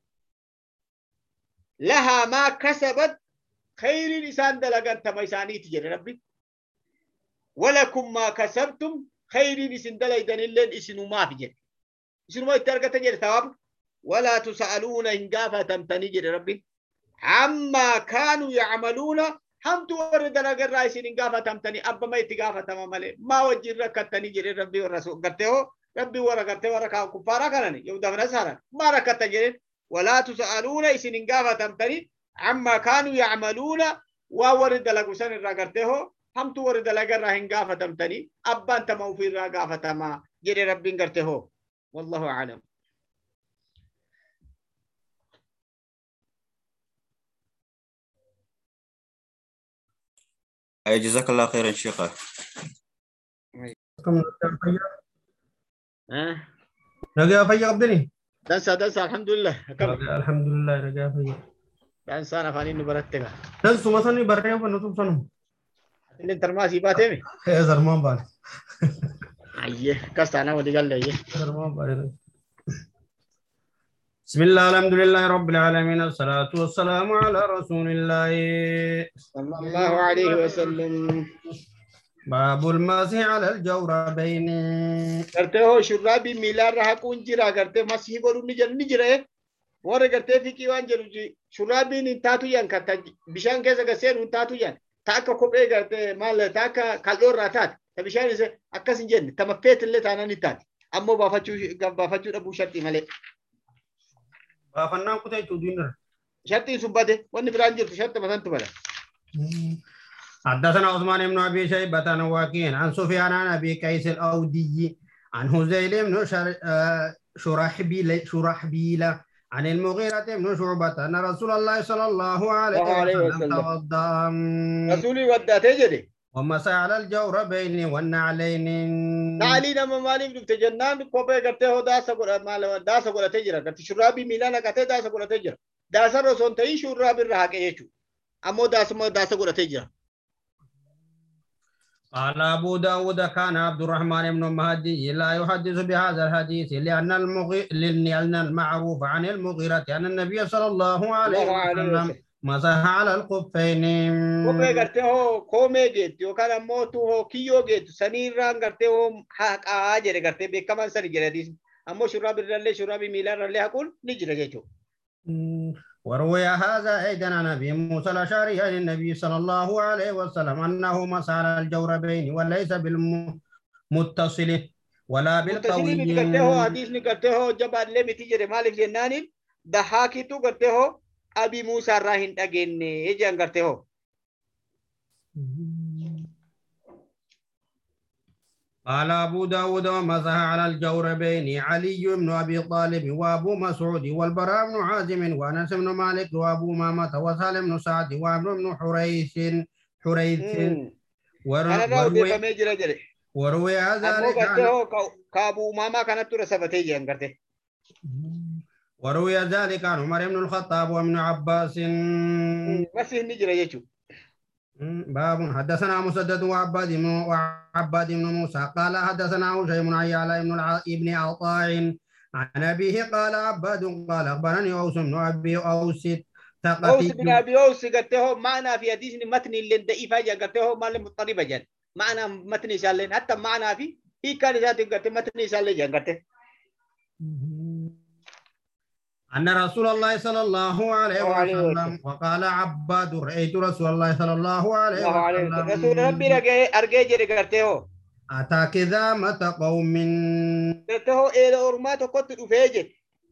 لها ما كسبت خير لسان دلقان تميساني تجر ربي ولكم ما كسبتم خيري بسندلا إذن اللين إسنو ما في جد إسنو ما يترقى تجد ثواب ولا تسألون إن قافة تنجد ربي عما كانوا يعملون هم تورد لغر رئيسين إن قافة تمتني أبا ما يتقافة تمامالي ما وجه ركا تنجد ربي والرسول قرته ربي ورا قرته ورا كاو كفارا كانني يودا من أسهرا ما ركا تجد ولا تسألون إسن إن قافة تمتني عما كانوا يعملون وورد لغسان الرقرته هم تورد لغر راهن غافة تمتني أبان تموفير را غافة تما جري ربين قرته والله أعلم أي جزاك الله خيرا شيخ. ها رجع فيا عبدني دنسا دنسا الحمد لله الحمد لله رجع فيا دنسا أنا فاني نبرتها دنسو مثلا برتها فنوتو سنو اللي ترماسي باتمي يا زرمان بال أيه كستانا ودي قال لي زرمان بال بسم الله الحمد لله رب العالمين الصلاة والسلام على رسول الله صلى الله عليه وسلم باب المسح على الجوربين करते हो शुराबी मिला रहा कौन जिरा करते मसीह को निजर निजरे मोरे करते फिर की वांजर शुराबी नि तातु यान करता बिशान कैसे कैसे उन तातु यान ताका कोपे करते माल ताका कलोर रातात तबिशान से अक्का सिंजन तम फेत ले ताना नितात अम्मो बाफाचू बाफाचू अबू शर्ती मले बाफन्ना कुते चुदीनर शर्ती सुबदे वन ब्रांजर शर्त मदन तुबला حدثنا عثمان بن ابي شيبه عن وكيع عن سفيان عن ابي قيس الاودي عن هزيل بن شرحبيل شرحبيل عن المغيرة بن شعبة أن رسول الله صلى الله عليه وسلم توضأ رسولي ودى تجري ومسح على الجوربين والنعلين نعلين أما مالي بدك تجنان كوبي كرته هو داس أقول مال داس أقول تجري كرت شرابي ميلانا كرته داس أقول تجري داس رسون تي شرابي الرهاك يشو أمو داس ما داس أقول تجري قال أبو داود كان عبد الرحمن بن مهدي لا يحدث بهذا الحديث لأن المغي... لأن المعروف عن المغيرة أن النبي صلى الله عليه وسلم مسح على الخفين. كومي غرتي هو كومي جيت يو كان موتو هو كيو جيت سنيران غرتي هو حق اجر غرتي بي كمان سن جريديس امو شراب رله شراب ميلان رله حقول نجر جيتو وروي هذا أيضا عن أبي موسى الأشعري عن النبي صلى الله عليه وسلم أنه مسح على الجوربين وليس بالمتصل ولا متصلين بالقوي. نتقرته حديث نتقرته جبال لم تجري مالك جنان دحاكي تو قرته أبي موسى راهن أجن يجي أنقرته. قال أبو داود ومسح على الجوربين علي بن أبي طالب وأبو مسعود والبراء بن عازم وأنس بن مالك وأبو مامة وسالم بن سعد وعمرو بن حريث حريث وروي وروي ذلك عن كابو ماما كانت ترسبتي جنقرته. وروي ذلك عن عمر بن الخطاب وابن عباس. بس نجري يجو. باب حدثنا مسدد وعباد بن وعباد بن موسى قال حدثنا هشيم عن يعلى بن ابن عطاء عن أبيه قال عباد قال أخبرني أوس بن أبي أوس أوس بن أبي أوس قلته معنا في حديث متن اللي ضعيفة قلته ما لم مضطرب جن معنا متن شالين حتى معنا في هي كان ذات قلته متن شالين قلته. أن رسول الله صلى الله عليه وسلم وقال عباد رأيت رسول الله صلى الله عليه وسلم رسول ربي رجع أرجع جري قرته أتى كذا مت قوم قرته إلى أرمات وقت الأفاجة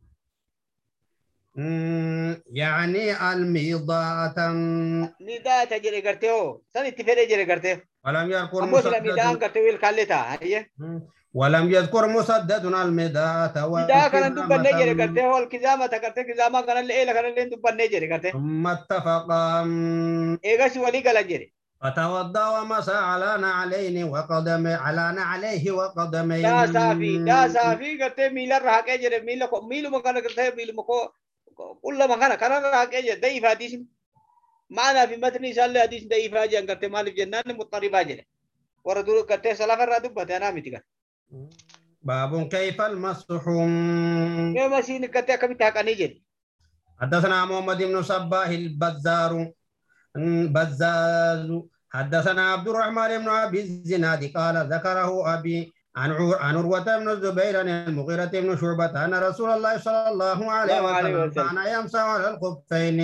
يعني الميضاءة ميضاء جري قرته سنة تفرج جري قرته ولم يذكر مسدد ميضاء قرته الكالتا هي ولم يذكر مسدد الميضاءة ميضاء كان دبنا جري قرته والكزامة قرته كزامة كان اللي إلى كان اللي دبنا جري قرته ثم اتفقا إيجاش ولي قال جري فتوضأ ومسى على نعلين وقدم على نعليه وقدمين. دا صافي دا صافي قرته ميلا رهاك جري ميلا كو ميلو مكان قرته ميلو مكو كل مكان كان رهاك جري ضعيف حديث معنا في متن إن شاء الله حديث ضعيف جان قرته مالك جنان مضطرب جري وردو قرته سلافة ردو بتانا ميتيكا. باب كيف المسح كيف مسين قرته كم تاكني جري. حدثنا محمد بن صباح البزار بزاز حدثنا عبد الرحمن بن أبي الزناد قال ذكره أبي عن عن عروة بن الزبير عن المغيرة بن شعبة أن رسول الله صلى الله عليه وسلم كان يمسح على الخفين.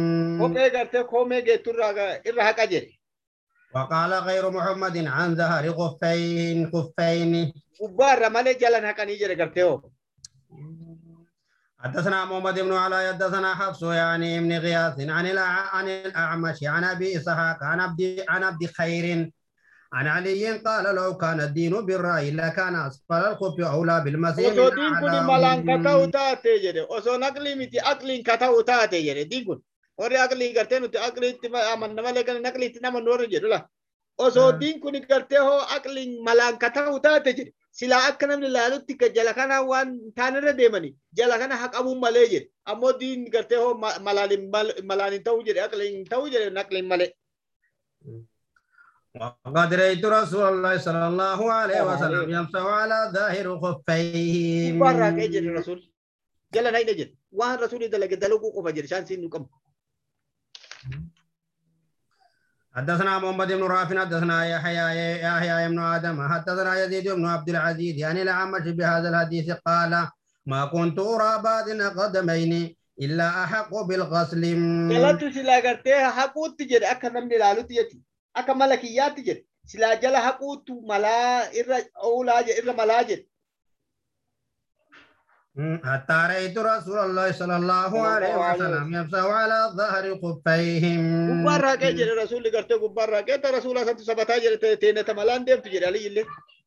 وقال غير محمد عن ظهر خفين خفين. حدثنا محمد بن علاء حدثنا حفص يعني ابن غياث عن عن الأعمش عن أبي إسحاق عن عبد عن عبد خير عن علي قال لو كان الدين بالرأي لكان أسفل الخف أولى بالمسيح. وسو دين كوني مالان كتاو تاتي جري وسو نقلي متي أقلين كتاو تاتي جري دين كون وري أقلي كرتي نتي أقلي تما أمن نمالك نقلي تنام نور جري لا وسو دين كوني كرتي هو أقلين مالان كتاو تاتي جري sila akka namni laalutti ka jala kana waan taanirra deemani jala kana haqabuun malee jedhe ammoo diin gartee hoo malaalin malaalin ta'uu jedhe aqliin ta'uu jedhe naqliin malee. وقد رأيت رسول الله صلى الله عليه وسلم يمسح على ظاهر خفيه. برا كيجي الرسول جل ناي نجد وان رسول دلك دلوكو قفجر شان سين نكم. حدثنا محمد بن رافع حدثنا يحيى يحيى بن آدم حدثنا يزيد بن عبد العزيز يعني الأعمش بهذا الحديث قال ما كنت أرى بادن قدمين إلا أحق بالغسل. جلت سلا غرتها حقوت تجد أكثر من العلوت يتي أكثر ملكيات تجد سلا جل حقوت ملا إر أولاج إر ملاجد. حتى رأيت رسول الله صلى الله عليه وسلم يمسح على ظهر خفيهم. كبار كيجي الرسول قرته كبار كيت رسول الله صلى الله عليه وسلم تين تملان ديم تجي عليه اللي.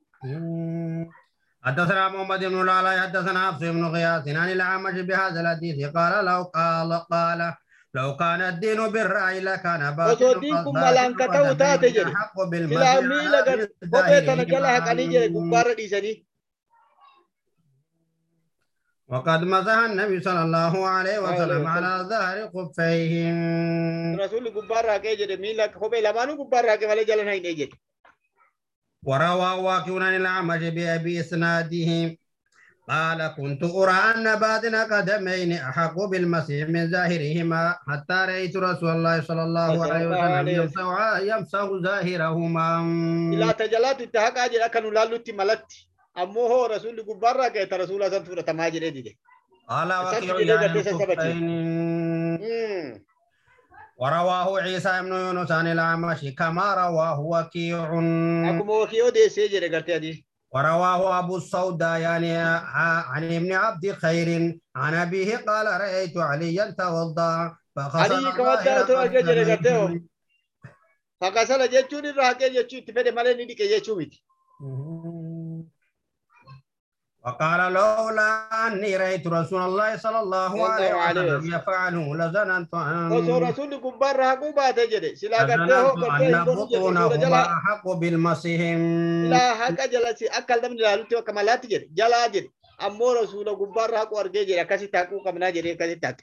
حدثنا محمد بن العلاء حدثنا حفص بن غياث عن الأعمش بهذا الحديث قال لو قال قال لو كان الدين بالرأي لكان باطل وصديق ملان كتاو تاتجري حق بالمسح. لا ميلا قد وبيتنا جلها كنيجي كبار ديسني. وقد مسح النبي صلى الله عليه وسلم على ظهر خفيه. رسول كبار كيجي ميلا خبي لمانو كبار كي ولا جلنا هاي نيجي. وروى واقع عن الأعمش بأبي إسناده قال كنت أرى أن باطن قدمين أحق بالمسح من ظاهرهما حتى رأيت رسول الله صلى الله عليه وسلم يمسح ظاهرهما. إلا تجلات التحق أجل أكن لالو تملت أمو هو رسول كبار كي رسول الله صلى الله عليه وسلم قال سات وكيع جدي يعني قرتي سسبتشي الخفين. امم ورواه عيسى بن يونس عن الأعمش كما رواه وكيع. اكو وكيو دي سيجري قرتي دي ورواه أبو السوداء يعني عن ابن عبد خير عن أبيه قال رأيت عليا توضأ فغسل علي كودا ظاهر تو اجري قرتي قدميه. فغسل جچوني راكي جچو تفدي مالي ندي كي جچو ميتي وقال لولا أني رأيت رسول الله صلى الله الله عليه عليه وسلم وسلم يفعله لظننت وسو أن رسول كبار راكو بات جري سلا قرتي هو لظننت قرتي أن هندو جري رسول بطونهما جلا أحق بالمسيح. سلا حق جلسي اكل دم جلالتي وكمالات جري جلا جري امو رسول كبار راكو ارجي جري كاسي تاكو كمنا جري كاسي تاك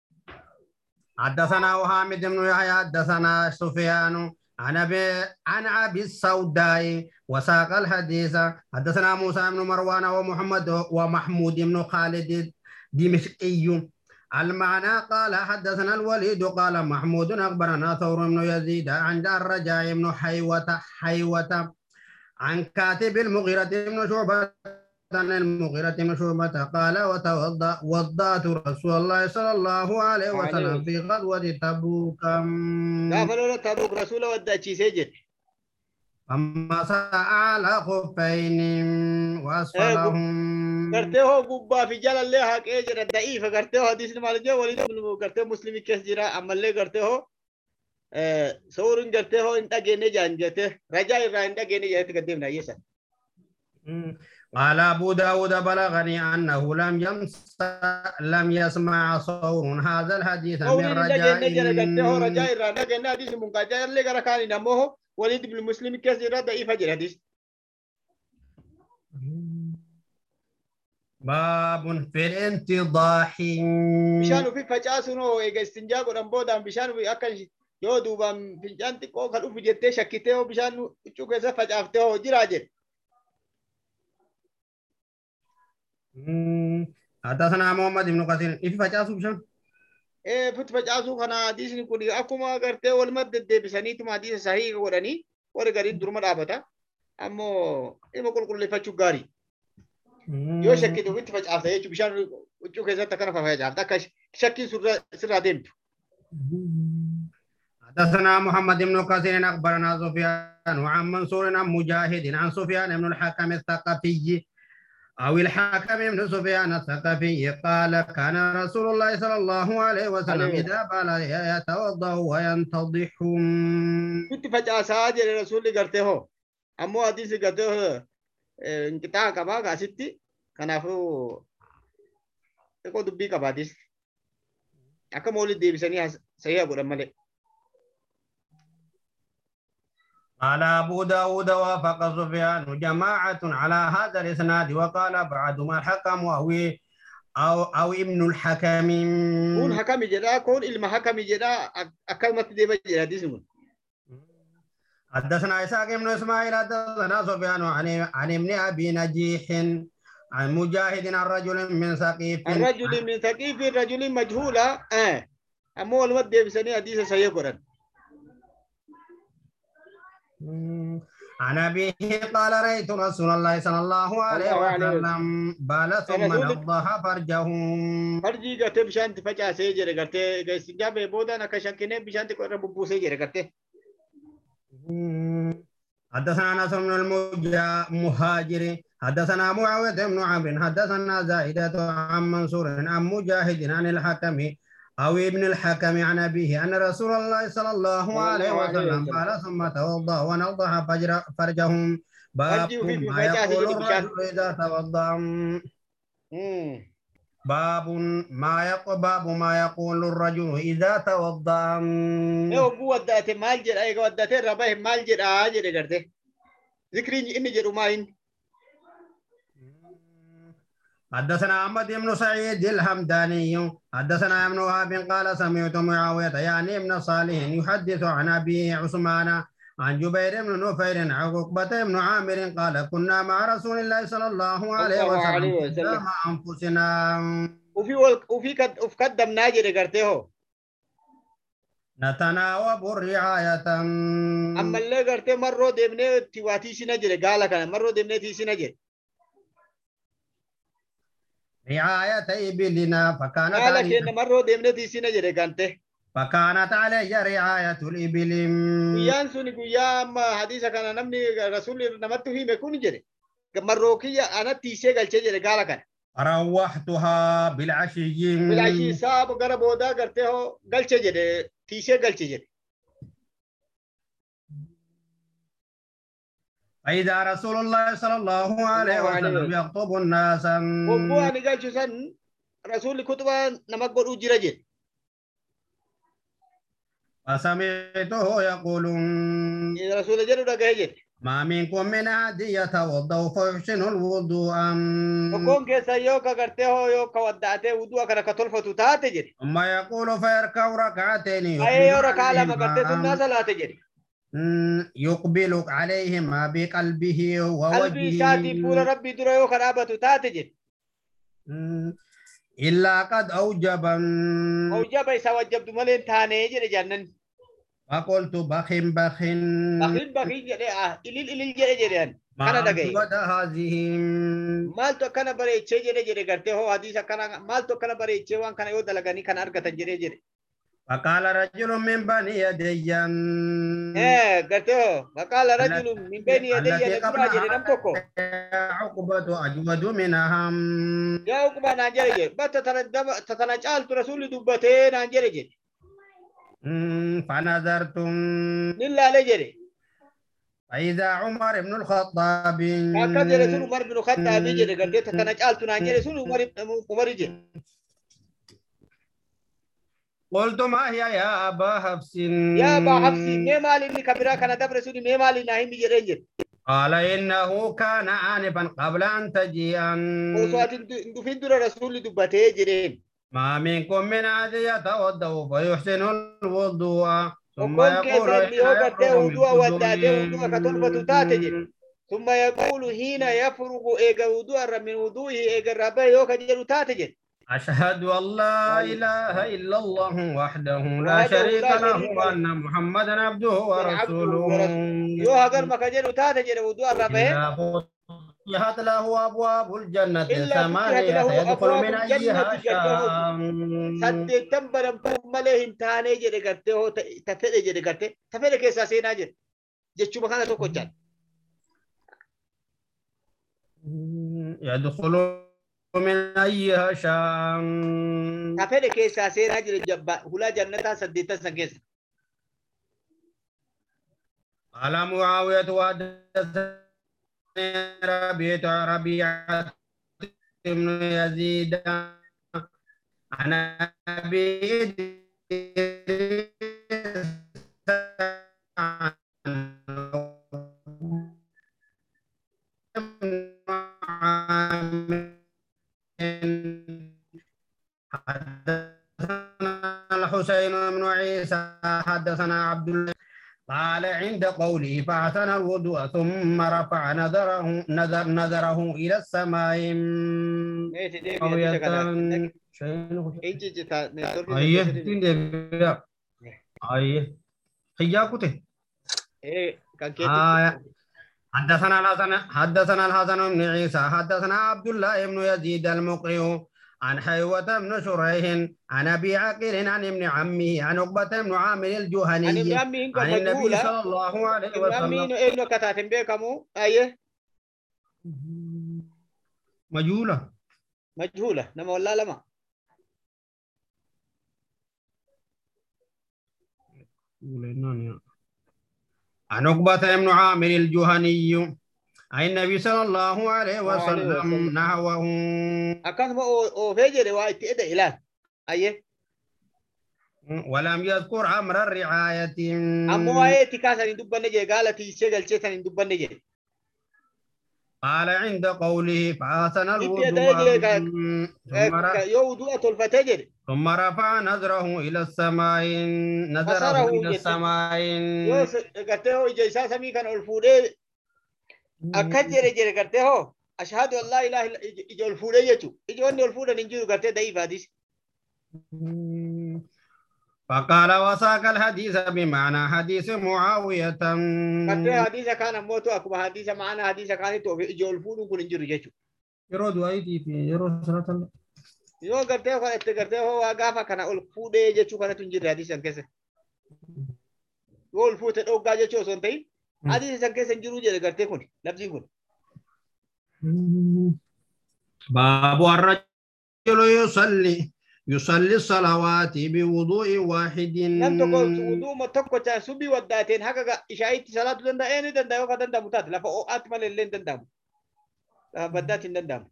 حدثنا وحامد بن يحيى حدثنا سفيان عن ابي عن ابي السوداء وساق الحديث. حدثنا موسى بن مروان ومحمد ومحمود بن خالد دمشقي المعنى قال حدثنا الوليد قال محمود اخبرنا ثور بن يزيد عن الرجاء بن حيوة حيوة عن كاتب المغيرة بن شعبة عن المغيرة بن شعبة قال وتوضأ وضأت رسول الله صلى الله عليه عليه وسلم في وسلم غزوة تبوك غافلوا تبوك رسول ودا چي سيجري فمسح على خفين ايه وأسفلهم. کرتے ہو گبا فی جل اللہ حق اے جرا ضعیف کرتے ہو حدیث مال جو ولید بن کرتے مسلم کیس جرا عمل کرتے ہو سورن کرتے ہو انتا گینے جان جاتے رجا را انتا گینے جاتے قدیم نا یہ سر قال أبو داود بلغني أنه لم يمس لم يسمع صور هذا الحديث من سورن انتا رجاء. گینے جرا کرتے ہو رجا را انتا گینے حدیث منقاجا لے کر کھانی نمو ہو ولید بن مسلم کیس جرا ضعیف جرا حدیث باب في الانتضاح. بشانو في فجاسونو ايغا استنجا قدام بودام بشانو في اكن yoo duubaan fincaan xiqqoo kan dhufu jettee shakkitee hoo bishaan huccuu keessa facaaftee hoo jiraa jedhe. حدثنا محمد بن كثير إيه فجاسو بشان ee fit facaasuu kana hadiisni kun akkuma gartee walumaa deddeebisaniituma hadiisa sahii godhanii warri gariin duruma dhaabata ammoo dhimma qulqulleeffachuu gaarii yoo shakkite ofitti facaafta jechuun bishaan huccuu keessatti akkana facaafta akka shakkiin sirraa deemtu. حدثنا محمد بن كثير أخبرنا سفيان وعن منصور عن مجاهد عن سفيان بن الحكم الثقفي أو الحكم بن سفيان الثقفي قال كان رسول الله صلى الله عليه وسلم إذا بال يتوضأ وينتضح. كنت فجأة ساجر الرسول قرته هو أمو حديث قرته انقطاع كبا قاسيتي كنافو تكو دبي كبا حديث أكا مولد دي بساني سيئة قرم ملك. قال أبو داود وافق سفيان جماعة على هذا الإسناد وقال بعضهم الحكم أو أو أو ابن الحكم. كون حكم جدا كون علم حكم جدا أكلمة دي بجدا دي سمون. حدثنا إسحاق بن إسماعيل حدثنا سفيان عن عن ابن أبي نجيح عن مجاهد عن رجل من ثقيف. الرجل من ثقيف رجل مجهولة آه أمو الود دي بساني حديث سيئة قرن. عن أبيه قال رأيت رسول الله صلى الله عليه وسلم بال ثم نضح فرجه. فرجي قرتي بشان تفجع سيجر قرتي استنجاب بودا نكشكيني بشان تقرر ببو سيجر قرتي. حدثنا نصر بن المهاجر حدثنا معاوية بن عمرو حدثنا زائدة عن منصور عن مجاهد عن الحكم أو ابن الحكم عن أبيه أن رسول الله صلى الله عليه وسلم قال ثم توضأ ونضح فرجهم. باب ما يقول الرجل إذا توضأ. باب ما يقول باب ما يقول الرجل إذا توضأ. إيه أبو ودأت مال جر أيه ودأت رباه مال جر آجر كرته ذكرين إني جر ماين. حدثنا أحمد بن سعيد الحمداني حدثنا ابن وهب قال سمعت معاوية يعني ابن صالح يحدث عن أبي عثمان عن جبير بن نفير عن عقبة بن عامر قال كنا مع رسول الله صلى الله عليه وسلم مع أنفسنا. وفي وفي كد وفي قدم ناجر كرته نتناوب الرعاية. أما اللي كرته مرة دمنه تواتي سنجر قال كان مرة دمنه تي سنجر. رعاية إبلنا فكانت قال علي كأن مرة دمنتي سينا جري كانته فكانت علي رعاية الإبل guyaan suni guyyaa amma hadiisa kana namni rasuulli namatti hime kun jedhe marroo kiyya anatti ishee galchee jedhe gaala kana. روحتها بالعشي Bilashii saaba gara boodaa gartee hoo galche jedhe tiishee galche jedhe. فإذا رسول الله صلى الله عليه الله عليه وسلم وسلم. يخطب الناس Hogguu ani galchu san rasuulli kutuba nama godhuu jira jedhe. فسمعته يقول Rasuula jedhu dhagahe jedhe. ما منكم من أحد يتوضأ فيحسن الوضوء Tokkoon keessa yoo ka gartee hoo yoo ka waddaatee wuduu kana ka tolfatu taate jedhe. ثم يقول فيركع ركعتين Ayee يقبل yoo rakaa lama gartee sunnaa عليهما salaate jedhe. يقبل عليهما بقلبه Qalbii isaatii fuula ووجهه rabbii dura yoo ka dhaabatu taate jedhe. إلا قد أوجب Hojjaba isa wajjabdu malee hin taane jedhe jannan. فقلت بخ بخ Bakiin bakiin jedhe ah ilil ilil jedhe jedhan. Kana ما dhagaye. أجود هذه Maaltu akkana bareechee jedhe jedhe gartee hoo hadiisa akkana maaltu akkana bareechee waan kana yoo dalaganii kana argatan jedhee jedhe. فقال رجل من بني يدي Eh gartee hoo maqaala rajulun min beeni yadayya التي na duraa jedhe nam tokko. قبلها عقبة أجود منها Yaa uqubaa naan jedhe jedhe. Batta tana daba tana caaltu rasuulli dubbatee naan jedhe jedhe. فنظرت Nin laalee jedhe. فإذا عمر بن الخطاب Akka jedhe sun Umar bin Khattaabii jedhe gartee tana caaltu naan jedhe sun Umar Umari jedhe. قلت ما هي يا أبا حفص Yaa baa habsii mee maali inni kabiraa kana dabre suni mee maali naa himi jedheen jedhe. قال إنه كان آنفا قبل أن تجيء Osoo ati hin dhufin dura rasuulli dubbatee jedheen. ما منكم من أحد يتوضأ فيحسن الوضوء ثم Tokkoon يقول keessan حين yoo gartee يفرغ من wudu'a waddaatee wudu'a ka tolfatu taate jedhe. وضوءه ثم يقول حين يفرغ إيجا وضوء من وضوءه إيجا ربه يوكا جلو تاتجل أشهد أن لا إله إلا الله وحده لا وحده شريك لا له شريك له وأن محمدا عبده عبده ورسوله ورسوله يو هاجر ما كجلو تاتجل وضوء ربه إلا فتحت له أبواب الجنة إلا فتحت ثمانية له يدخل أبواب من الجنة أيها جده شاء سد تنبرم ملهم تاني جل قرته تفعل جل قرته تفعل كيسا سينا جل جتشو مكانه تو كوجان يدخل من أيها شاء تفعل كيسا سينا جل جبا هلا جنة سديتا سنكيس على معاوية وحدثني ربيعة ربيعة بن يزيد عن أبي إدريس حدثنا الحسين بن عيسى حدثنا عبد الله قال عند قوله فأحسن الوضوء ثم رفع نظره نظر نظره إلى السماء قوية أيه تندي أيه خياكوته آه حدثنا الحسن حدثنا الحسن بن عيسى حدثنا عبد الله بن يزيد المقرئ عن حيوة بن شريح عن أبي عقيل عن ابن عمه عن عقبة بن عامر الجهني عن ابن عمه عن النبي صلى الله عليه ابن عمه وسلم ابن كتاتم بكمو أيه مجهولة مجهولة نما ولا لما عن عقبة بن عامر الجهني عن النبي صلى الله عليه وسلم نحوه أكان ما أو فيجر وايت إذا إله أيه ولم يذكر أمر الرعاية أمو أيه تكاسر يندب نجى قالت يشغل شيء يندب نجى قال عند قوله فأحسن الوضوء يوضوء الفتجر ثم رفع نظره إلى السماء نظره إلى السماء يوس قرته جيسا سمي كان الفودي أكجر جر قرته أشهد أن لا إله إلا إجو الفودي يجو إجو أن الفودي ننجو قرته ضعيف حديث فقال وساق الحديث بمعنى حديث معاوية قرته حديث كان موتو أكما حديث معنى حديث كان تو إجو الفودي كن ننجو يجو يرو دوايتي في يرو صلاة yoo gartee kan itti gartee hoo waa gaafa kana ol fuudhee jechuu kanatu hin jirre hadiisan keessa yoo ol fuute dhoggaa jechuu osoo hin ta'in hadiisan keessa hin jiruu jedhe gartee kun labsiin kun. باب الرجل يصلي يصلي الصلوات بوضوء واحد nam tokko wuduuma tokko chaan subii waddaateen haga ishaa'itti salaatu danda'ee ni danda'a yoo ka danda'amu taate lafa ho'aatti malee illee hin danda'amu lafa baddaatti hin danda'amu.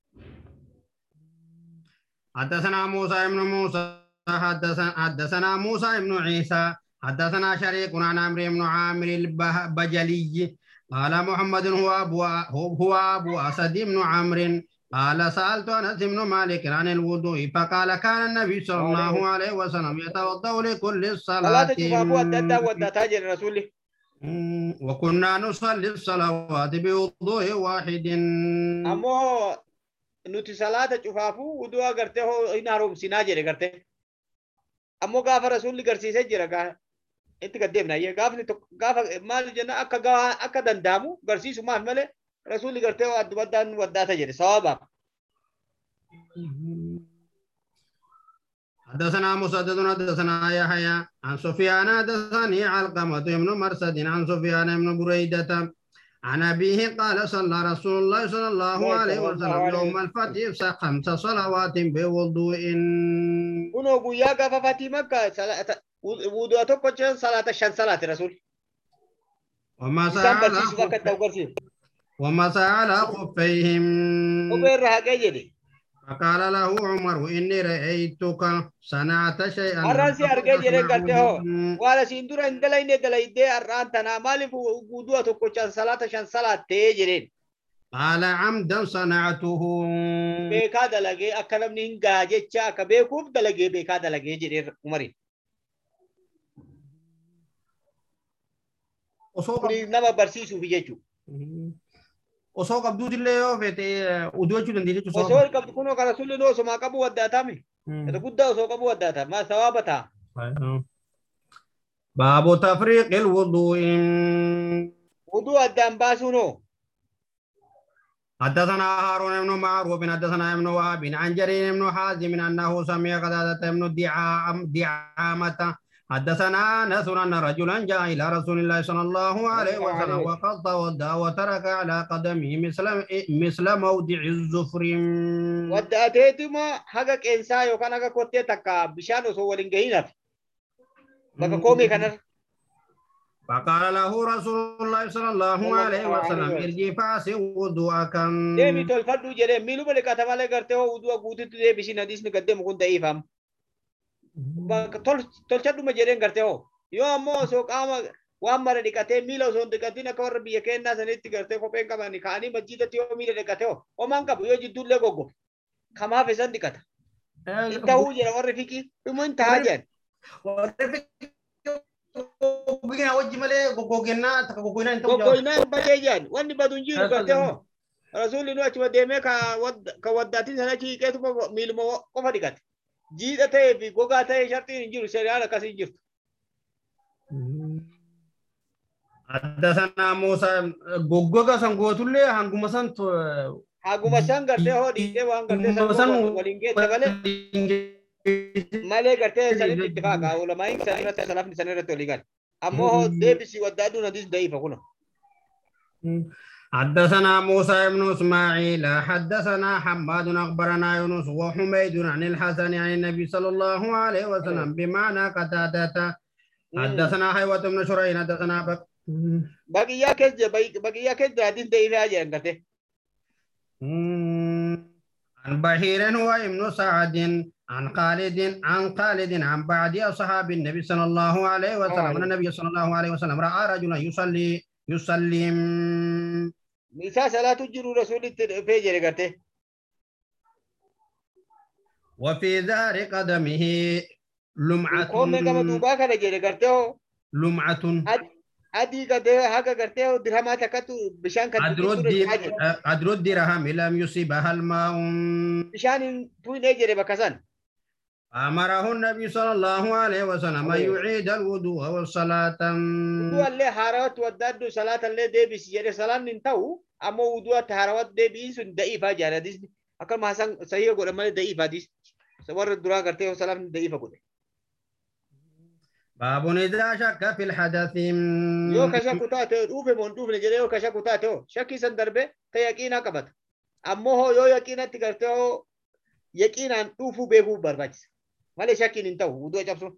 حدثنا موسى بن موسى حدثنا حدثنا موسى بن عيسى حدثنا شريك عن عمرو بن عامر البجلي قال محمد هو ابو هو ابو اسد بن عمرو قال سالت انس بن مالك عن الوضوء فقال كان النبي صلى الله عليه وسلم يتوضا لكل صلاه وكنا نصلي الصلوات بوضوء واحد. nuti salaata cufaafu wuduu agartee hoo hin haaromsinaa jedhe gartee ammoo gaafa rasuulli garsiisee jira gaa itti gaddeemna yee gaafni gaafa maal jenna akka gaa akka danda'amu garsiisu maaf malee rasuulli gartee addu waddaan waddaata jedhe sawabaaf. حدثنا مسدد حدثنا يحيى عن سفيان حدثني علقمة بن مرثد عن سفيان بن بريدة عن أبيه قال صلى رسول الله صلى الله عليه وسلم يوم الفتح خمس صلوات بوضوء. كنوا قويا قفا فتي مكة وضوء تقوى صلاة الشان صلاة رسول ومسى على ومسى على خفيهم فقال له عمر إني رأيتك صنعت شيئا الرانسي أرجع جري قلته ولا سيندور عندنا إني دلائي الران تنا مالي وجودوا تقول صلاة شان صلاة تجرين قال عمدا صنعته بيكاد لقي أكلم نينجا جتشا كبيكوب دلقي بيكاد لقي جري عمري وصوب نما برسيسو في جتشو osoo qabduu illee yoo feete uduu jechuu dandeenya jechuudha. Osoo qabdu kunoo kana sulli noo osoo qabu waddaatame. Eta guddaa osoo qabu waddaata. Ma sawaaba ta'a. Baabu tafriiqil wuduu'in. Wuduu addaan baasuu noo. حدثنا هارون بن معروف حدثنا ابن وهب عن جرير بن حازم انه سمع قتادة بن دعامة حدثنا انس ان رجلا جاء الى رسول الله صلى الله عليه وسلم وقد توضا وترك على قدمه مثل مثل موضع الزفر. وداتيتما حقك انسان يوكان حقك كوتي تكا بشان وسو ولين غينات بقى كومي كان فقال له رسول الله صلى الله عليه وسلم ارجع فاس وضوءك. ديمي تول فدو جري ميلو بل كتماله کرتے ہو وضو غوتي دے بشي حدیث میں قدم کون ضعیفم tol tolchadhuma jedheen garte hoo yoo ammoo osoo qaama waan mara dhiqatee miila osoo hin dhiqatin akka warra biyya keenyaa sanitti gartee kopheen qabanii ka'anii masjiidatti yoo miila dhiqate hoo homaan qabu yoo jidduullee goggogu kamaaf isan dhiqata hin ta'uu jedha warri fiqii dhuma hin ta'a jedhan. Warri fiqii goggina wajji malee goggogennaa takka goggoginaa hin ta'u. Goggoginaa hin badee jedhan wanni badu hin jiru garte hoo rasuulli nu achuma deemee ka waddaatiin sana hiiqeetu miiluma qofa dhiqate. jiidha ta'ee fi gogaa ta'ee shartiin hin jiru shari'aan akkasii hin jirtu. حدثنا موسى غوغا سان غوتولي هانغوما سان هانغوما سان غرتي هو ديته وان غرتي سان ولينجي تبالي مالي غرتي سالي اتفاق علماء سنه سلف سنه توليغان اما هو ديبسي ودادو نديس ضعيف كنا. حدثنا موسى بن اسماعيل حدثنا حماد اخبرنا يونس وحميد عن الحسن عن النبي صلى الله عليه وسلم بمعنى قتادة. حدثنا حيوة بن شريح حدثنا بك بقيا كج بقيا كج حديث ده إذا جانته. عن بحير هو ابن سعد عن خالد عن خالد عن بعض أصحاب النبي صلى الله عليه وسلم. النبي صلى الله عليه وسلم رأى رجلا يصلي يسلم ميسا صلاة الجرو رسول فيجر کرتے وفي ظهر قدمه لمعة قوم كما دوبا کر جر کرتے ہو لمعة ادي کدے حق کرتے ہو درہمات کتو بشان کتو ادرود درهم لم يصيبها الماء بشان تو نے جرے بکسن أمره النبي صلى الله عليه وسلم أن يعيد الوضوء والصلاة. وضوء اللي حارات ودادو صلاة اللي دي بس جري صلاة ننتو أما وضوء تحارات دي بيس ضعيفة جانا ديس أكل ما حسن صحيح قول أما ضعيفة ديس سوار الدرا کرتے ہو صلاة ضعيفة قول باب إذا شك في الحدث. يو كشا كتاتو دوفه من دوفه نجري يو كشا كتاتو شكي سندربه تيقينا قبط أما هو يو يقينا تكرتو يقينا دوفو بيبو برباجس مالي شكي ننتو وضوء جابسو.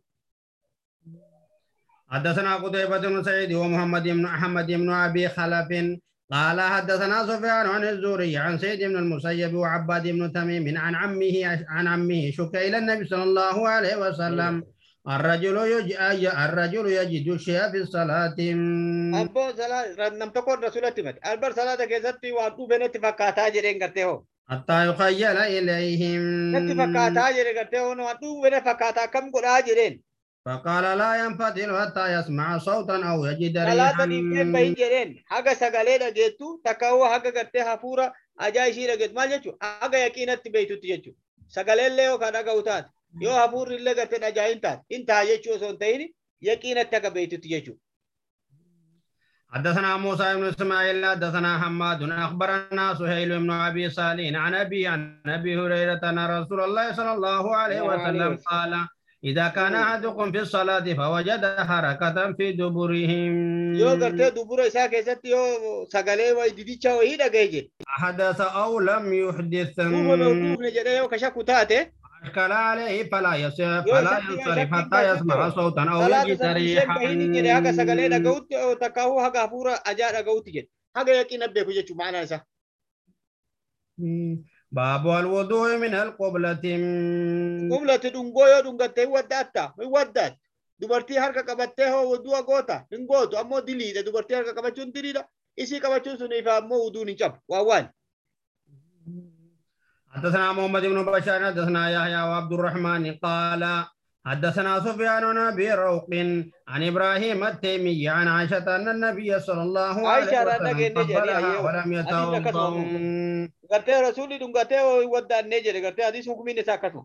حدثنا قتيبة بن سعيد ومحمد بن أحمد بن أبي خلف قال حدثنا سفيان عن الزهري عن سيد بن المسيب وعباد بن تميم عن عمه عن عمه شك إلى النبي صلى الله عليه وسلم الرجل يجد الرجل يجد الشيء في الصلاة. أبو صلاة نم تقول رسول تمت أربع صلاة كذبتي وأبو بنت فكاتا جرين کرتے ہو حتى يخيل إليهم. نت فكاتا جرين کرتے ہو نو أبو بنت فكاتا كم قرآ جرين. فقال لا ينفتل حتى يسمع صوتا أو يجد ريحا. صلاة ديكين بين جرين حاجة سجلة جيتو تكاو حاجة کرتے حفورة أجاي شيء رجت ما جتشو حاجة يكينة تبيتو تيجتشو سجلة ليه كذا كوتات يو حفور اللي کرتے نجاين تات إنت هاجتشو سونتيني يكينة تكبيتو تيجتشو. حدثنا موسى بن اسماعيل حدثنا حماد اخبرنا سهيل بن ابي صالح عن ابي عن ابي هريره ان رسول الله صلى الله عليه وسلم قال اذا كان احدكم في الصلاه فوجد حركه في دبرهم. يو کرتے دبر ایسا کیسے یو سگلے وای دیدیچا وہی دگے حدث او لم يحدث. دوبو دوبو نے جڑے یو کشا کتاتے أشكل عليه فلا يصرف فلا ينصرف حتى يسمع صوتا أو يجد ريحا. باب الوضوء من القبلة. قبلة دونغويو دونغتي وداتا ودات dubartii harka qabattee hoo wuduu goota hin gootu ammoo diliidha dubartii harka qabachuun diliidha isii qabachuun sun ifa ammoo wuduun hin cabu waa waan. حدثنا محمد بن بشار حدثنا يحيى وعبد الرحمن قال حدثنا سفيان بن ابي روق عن ابراهيم التيمي عن عائشه ان النبي صلى الله عليه وسلم قبلها ولم يتوضا. غرتي رسولي دونغتي ودان نجري غرتي حديث حكمي نساكتو.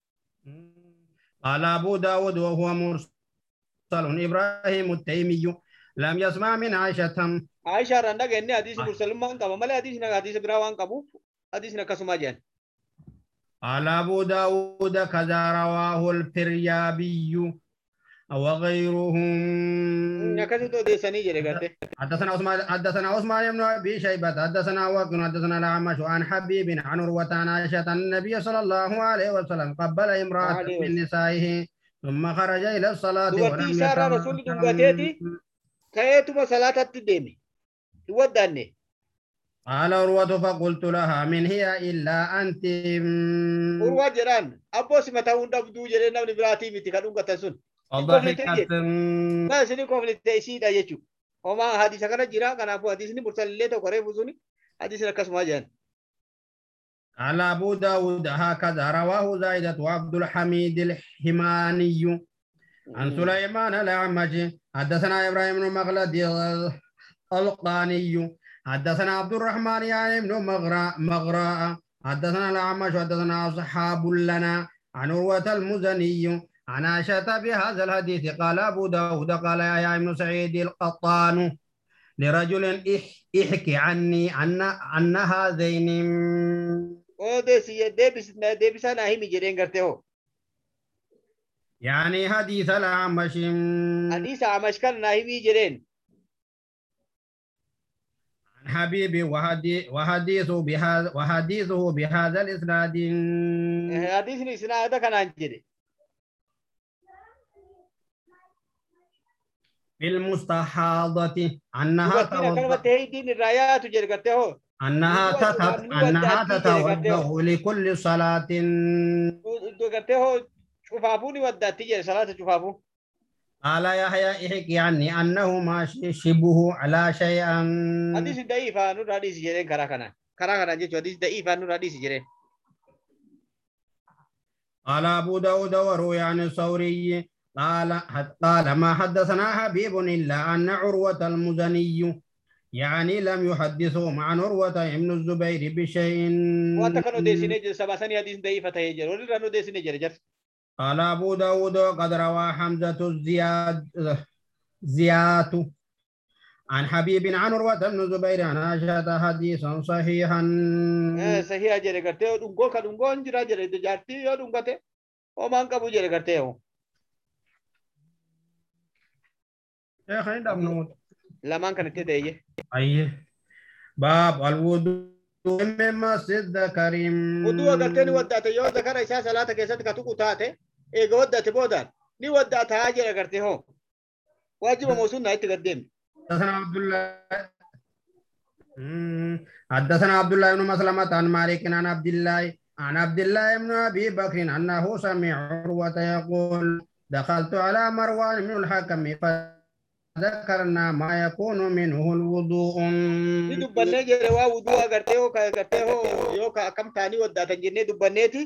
قال ابو داود وهو مرسل ابراهيم التيمي لم يسمع من عائشه. عائشه رندا غني حديث مرسل ما قام مال حديث نا حديث براوان قبو حديث نا كسما جان. قال أبو داود كذا رواه الفريابي وغيرهم. حدثنا عثمان حدثنا عثمان بن أبي شيبة حدثنا وقت حدثنا الأعمش عن حبيب عن عروة عن عائشة أن النبي صلى الله عليه وسلم قبل امرأة من نسائه ثم خرج إلى الصلاة ولم يتم. كيتم صلاة الدين وداني. قال عروة فقلت لها من هي إلا أنت. عروة جيران أبو سمتا وندا بدو جيران نبني براتي متي كانوا قتسون. فضحكت. ما سني كوفلت تيسيد أيجو. وما حديث كنا جيران كنا أبو حديث ني مرسل ليه تو كره بوزوني حديث ركس ما جان. قال أبو داود هكذا رواه زايدة وعبد الحميد الحماني عن سليمان الأعمش حدثنا إبراهيم بن مخلد القاني حدثنا عبد الرحمن يعني بن مغراء مغراء حدثنا الأعمش حدثنا أصحاب لنا عن عروة المزني عن عائشة بهذا الحديث. قال أبو داود قال يا ابن سعيد القطان لرجل احكي عني عن عن هذين. يعني حديث الأعمش. حديث الأعمش كان ناهي جرين. حبيبي وحديثه بهذا وحديثه بهذا الاسناد. حديث الاسناد كان انجري في المستحاضة انها انها تتب انها تتوضا لكل صلاة. شوفافوني ودات تجري صلاة شوفافو. قال يحيى احكي عني انه ما شبه على شيئا. حديث ضعيف نور حديث جيرين كرا كنا كرا كنا جيتو حديث ضعيف نور حديث جيرين. قال ابو داود وروي عن الثوري قال قال ما حدثنا حبيب الا ان عروة المزني يعني لم يحدثوا عن عروة ابن الزبير بشيء. واتكنوا ديسيني سباسني حديث ضعيف تهجر ولرانو ديسيني جرجر. قال أبو داود قد روى حمزة الزياد زيات عن حبيب عن عروة بن زبير عن عائشة حديثا صحيحا. eh sahiha jere garte dungo ka dungo njira jere de jarti yo dungate o man kabu jere garte o يا أخي دمنوت laman kan tede أيه باب الوضوء من مسجد كريم. wudu garte ni wadda yo zakara isa salata ke sat ka tuku taate e ga wadda te bodan ni wadda ta jere garte ho wajiba mawsun na itigaddem حدثنا عبد الله حدثنا عبد الله بن مسلمة عن مالك عن عبد الله عن عبد الله بن أبي بكر أنه سمع عروة يقول دخلت على مروان بن الحكم فذكرنا ما يكون منه الوضوء. ni dubbanne jere wa wudu garte ho ka garte ho yo ka kam tani wadda tan jenne dubbanneti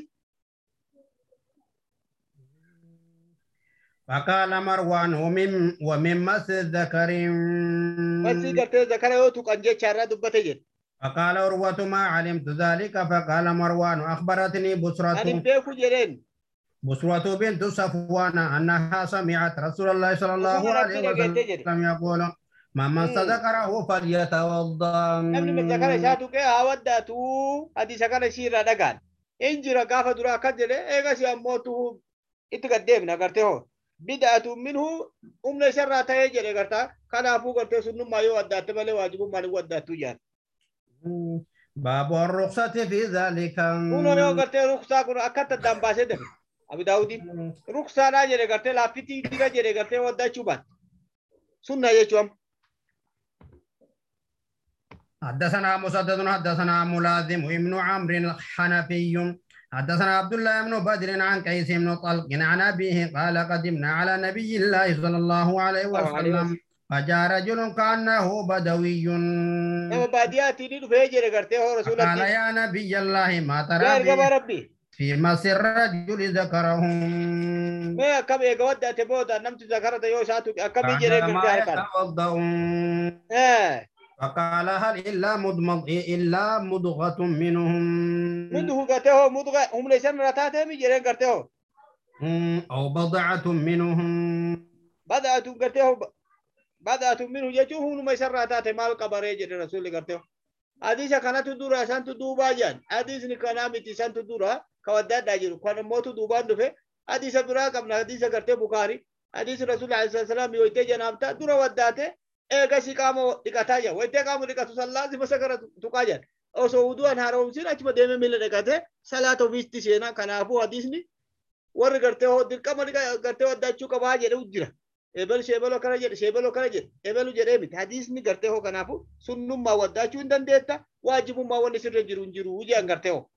فقال مروان ومن ومن مسجد ذكر masi garte zakara yo tu kanje charra dubbate jere فقال عروة ما علمت ذلك فقال مروان أخبرتني ani بسرة beku jeren بسرة بنت صفوان أنها سمعت رسول الله صلى الله Rasul عليه Rabbi dhagete jere وسلم يقول من مس Hmm. ذكره فليتوضأ. namni zakara isaatu ke hawaddatu hadisa kana shirra dagan injira gafa dura akka jedhe eegasi ammootu itti gaddeemna garte ho bid'atu minhu umna isarraa ta'ee jedhe garta kanaafuu gartee sunnummaa yoo addaatte malee waajibummaan hin waddaattu jaan باب الرخصة في ذلك. kuno yoo gartee ruksaa kun akkatti addaan baasee dabe abi daawudin ruksaadhaa jedhe gartee laaffitii dira jedhe gartee waddachuu baat sunna jechuun حدثنا مسدد حدثنا ملازم ابن عمرو الحنفي حدثنا عبد الله بن بدر عن قيس بن طلق عن أبيه قال قدمنا على نبي الله صلى الله عليه الله عليه وسلم وسلم. فجاء رجل كأنه بدوي nama baadiyyaatti ni dhufee jedhe gartee hoo قال rasuulatti يا نبي الله ما yaa ترى ergama بي rabbii في مس الرجل ذكره mee akkam eega waddaate booda namti zakarata yoo isaatu akkamii قال jedhee ما gartee harkaan يتوضأ eh فقال هل إلا مضمض إلا مضغة منهم munduhu gartee hoo mudga humna isan irra taateemi jedheen gartee hoo أو بضعة منهم bada'atu gartee hoo bada'atu minhu jechuun humnuma isan irraa taate maal qabaree jedhe rasuulli gartee hoo hadiisa kanatu dura isantu duubaa jaan hadiisni kanaa miti isantu dura ka waddaadhaa jiru kan immootu duubaan dhufe hadiisa biraa qabna hadiisa gartee bukaari hadiisi rasuulli alayhi salaam yoytee janaabta dura waddaate eegasi qaama dhiqataa jira wayitee qaama dhiqatu san laazima sagara tuqaa jira osoo wudu'an haaromsin achuma deeme miila dhiqate salaata ofiisti seenaa kanaafuu hadiisni warri gartee hoo dirqama gartee waddachuu qabaa jedhu jira ebelu sheebeloo kana jedhe sheebeloo kana jedhe ebelu jedhee miti hadiisni gartee hoo kanaafuu sunnummaa waddachuu hin dandeetta waajibummaa wanni sirra jiru hin jiru jedhan gartee hoo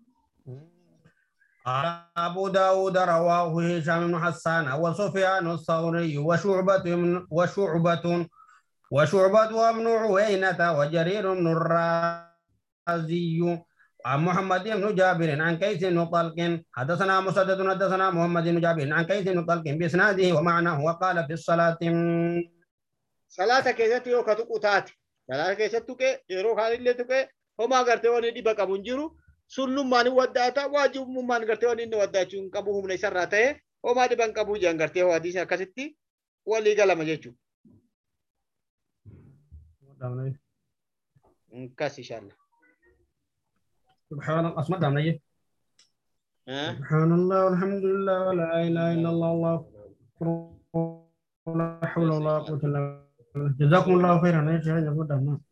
قال أبو داود رواه هشام بن حسان وسفيان الثوري وشعبة وشعبة وشعبة وابن عوينة وجرير بن الرازي عن محمد بن جابر عن قيس بن طلق حدثنا مسدد حدثنا محمد بن جابر عن قيس بن طلق بإسناده ومعناه وقال في الصلاة salaata keessatti yoo ka tuqu taate salaata keessatti tuqe yeroo kaanillee tuqe homaa gartee waan dhiba qabu hin jiru sunnummaan waddaata waajibummaan gartee waan inni waddaachuu hin qabu humna isarraa ta'e homaa dhiban qabu jedhan gartee hoo hadiisni akkasitti walii galama jechuudha. Kas inshallah. سبحان الله أسمع دامنا سبحان الله والحمد لله ولا إله إلا الله الله أكبر ولا حول ولا قوة إلا بالله جزاكم الله خيرا يا شيخ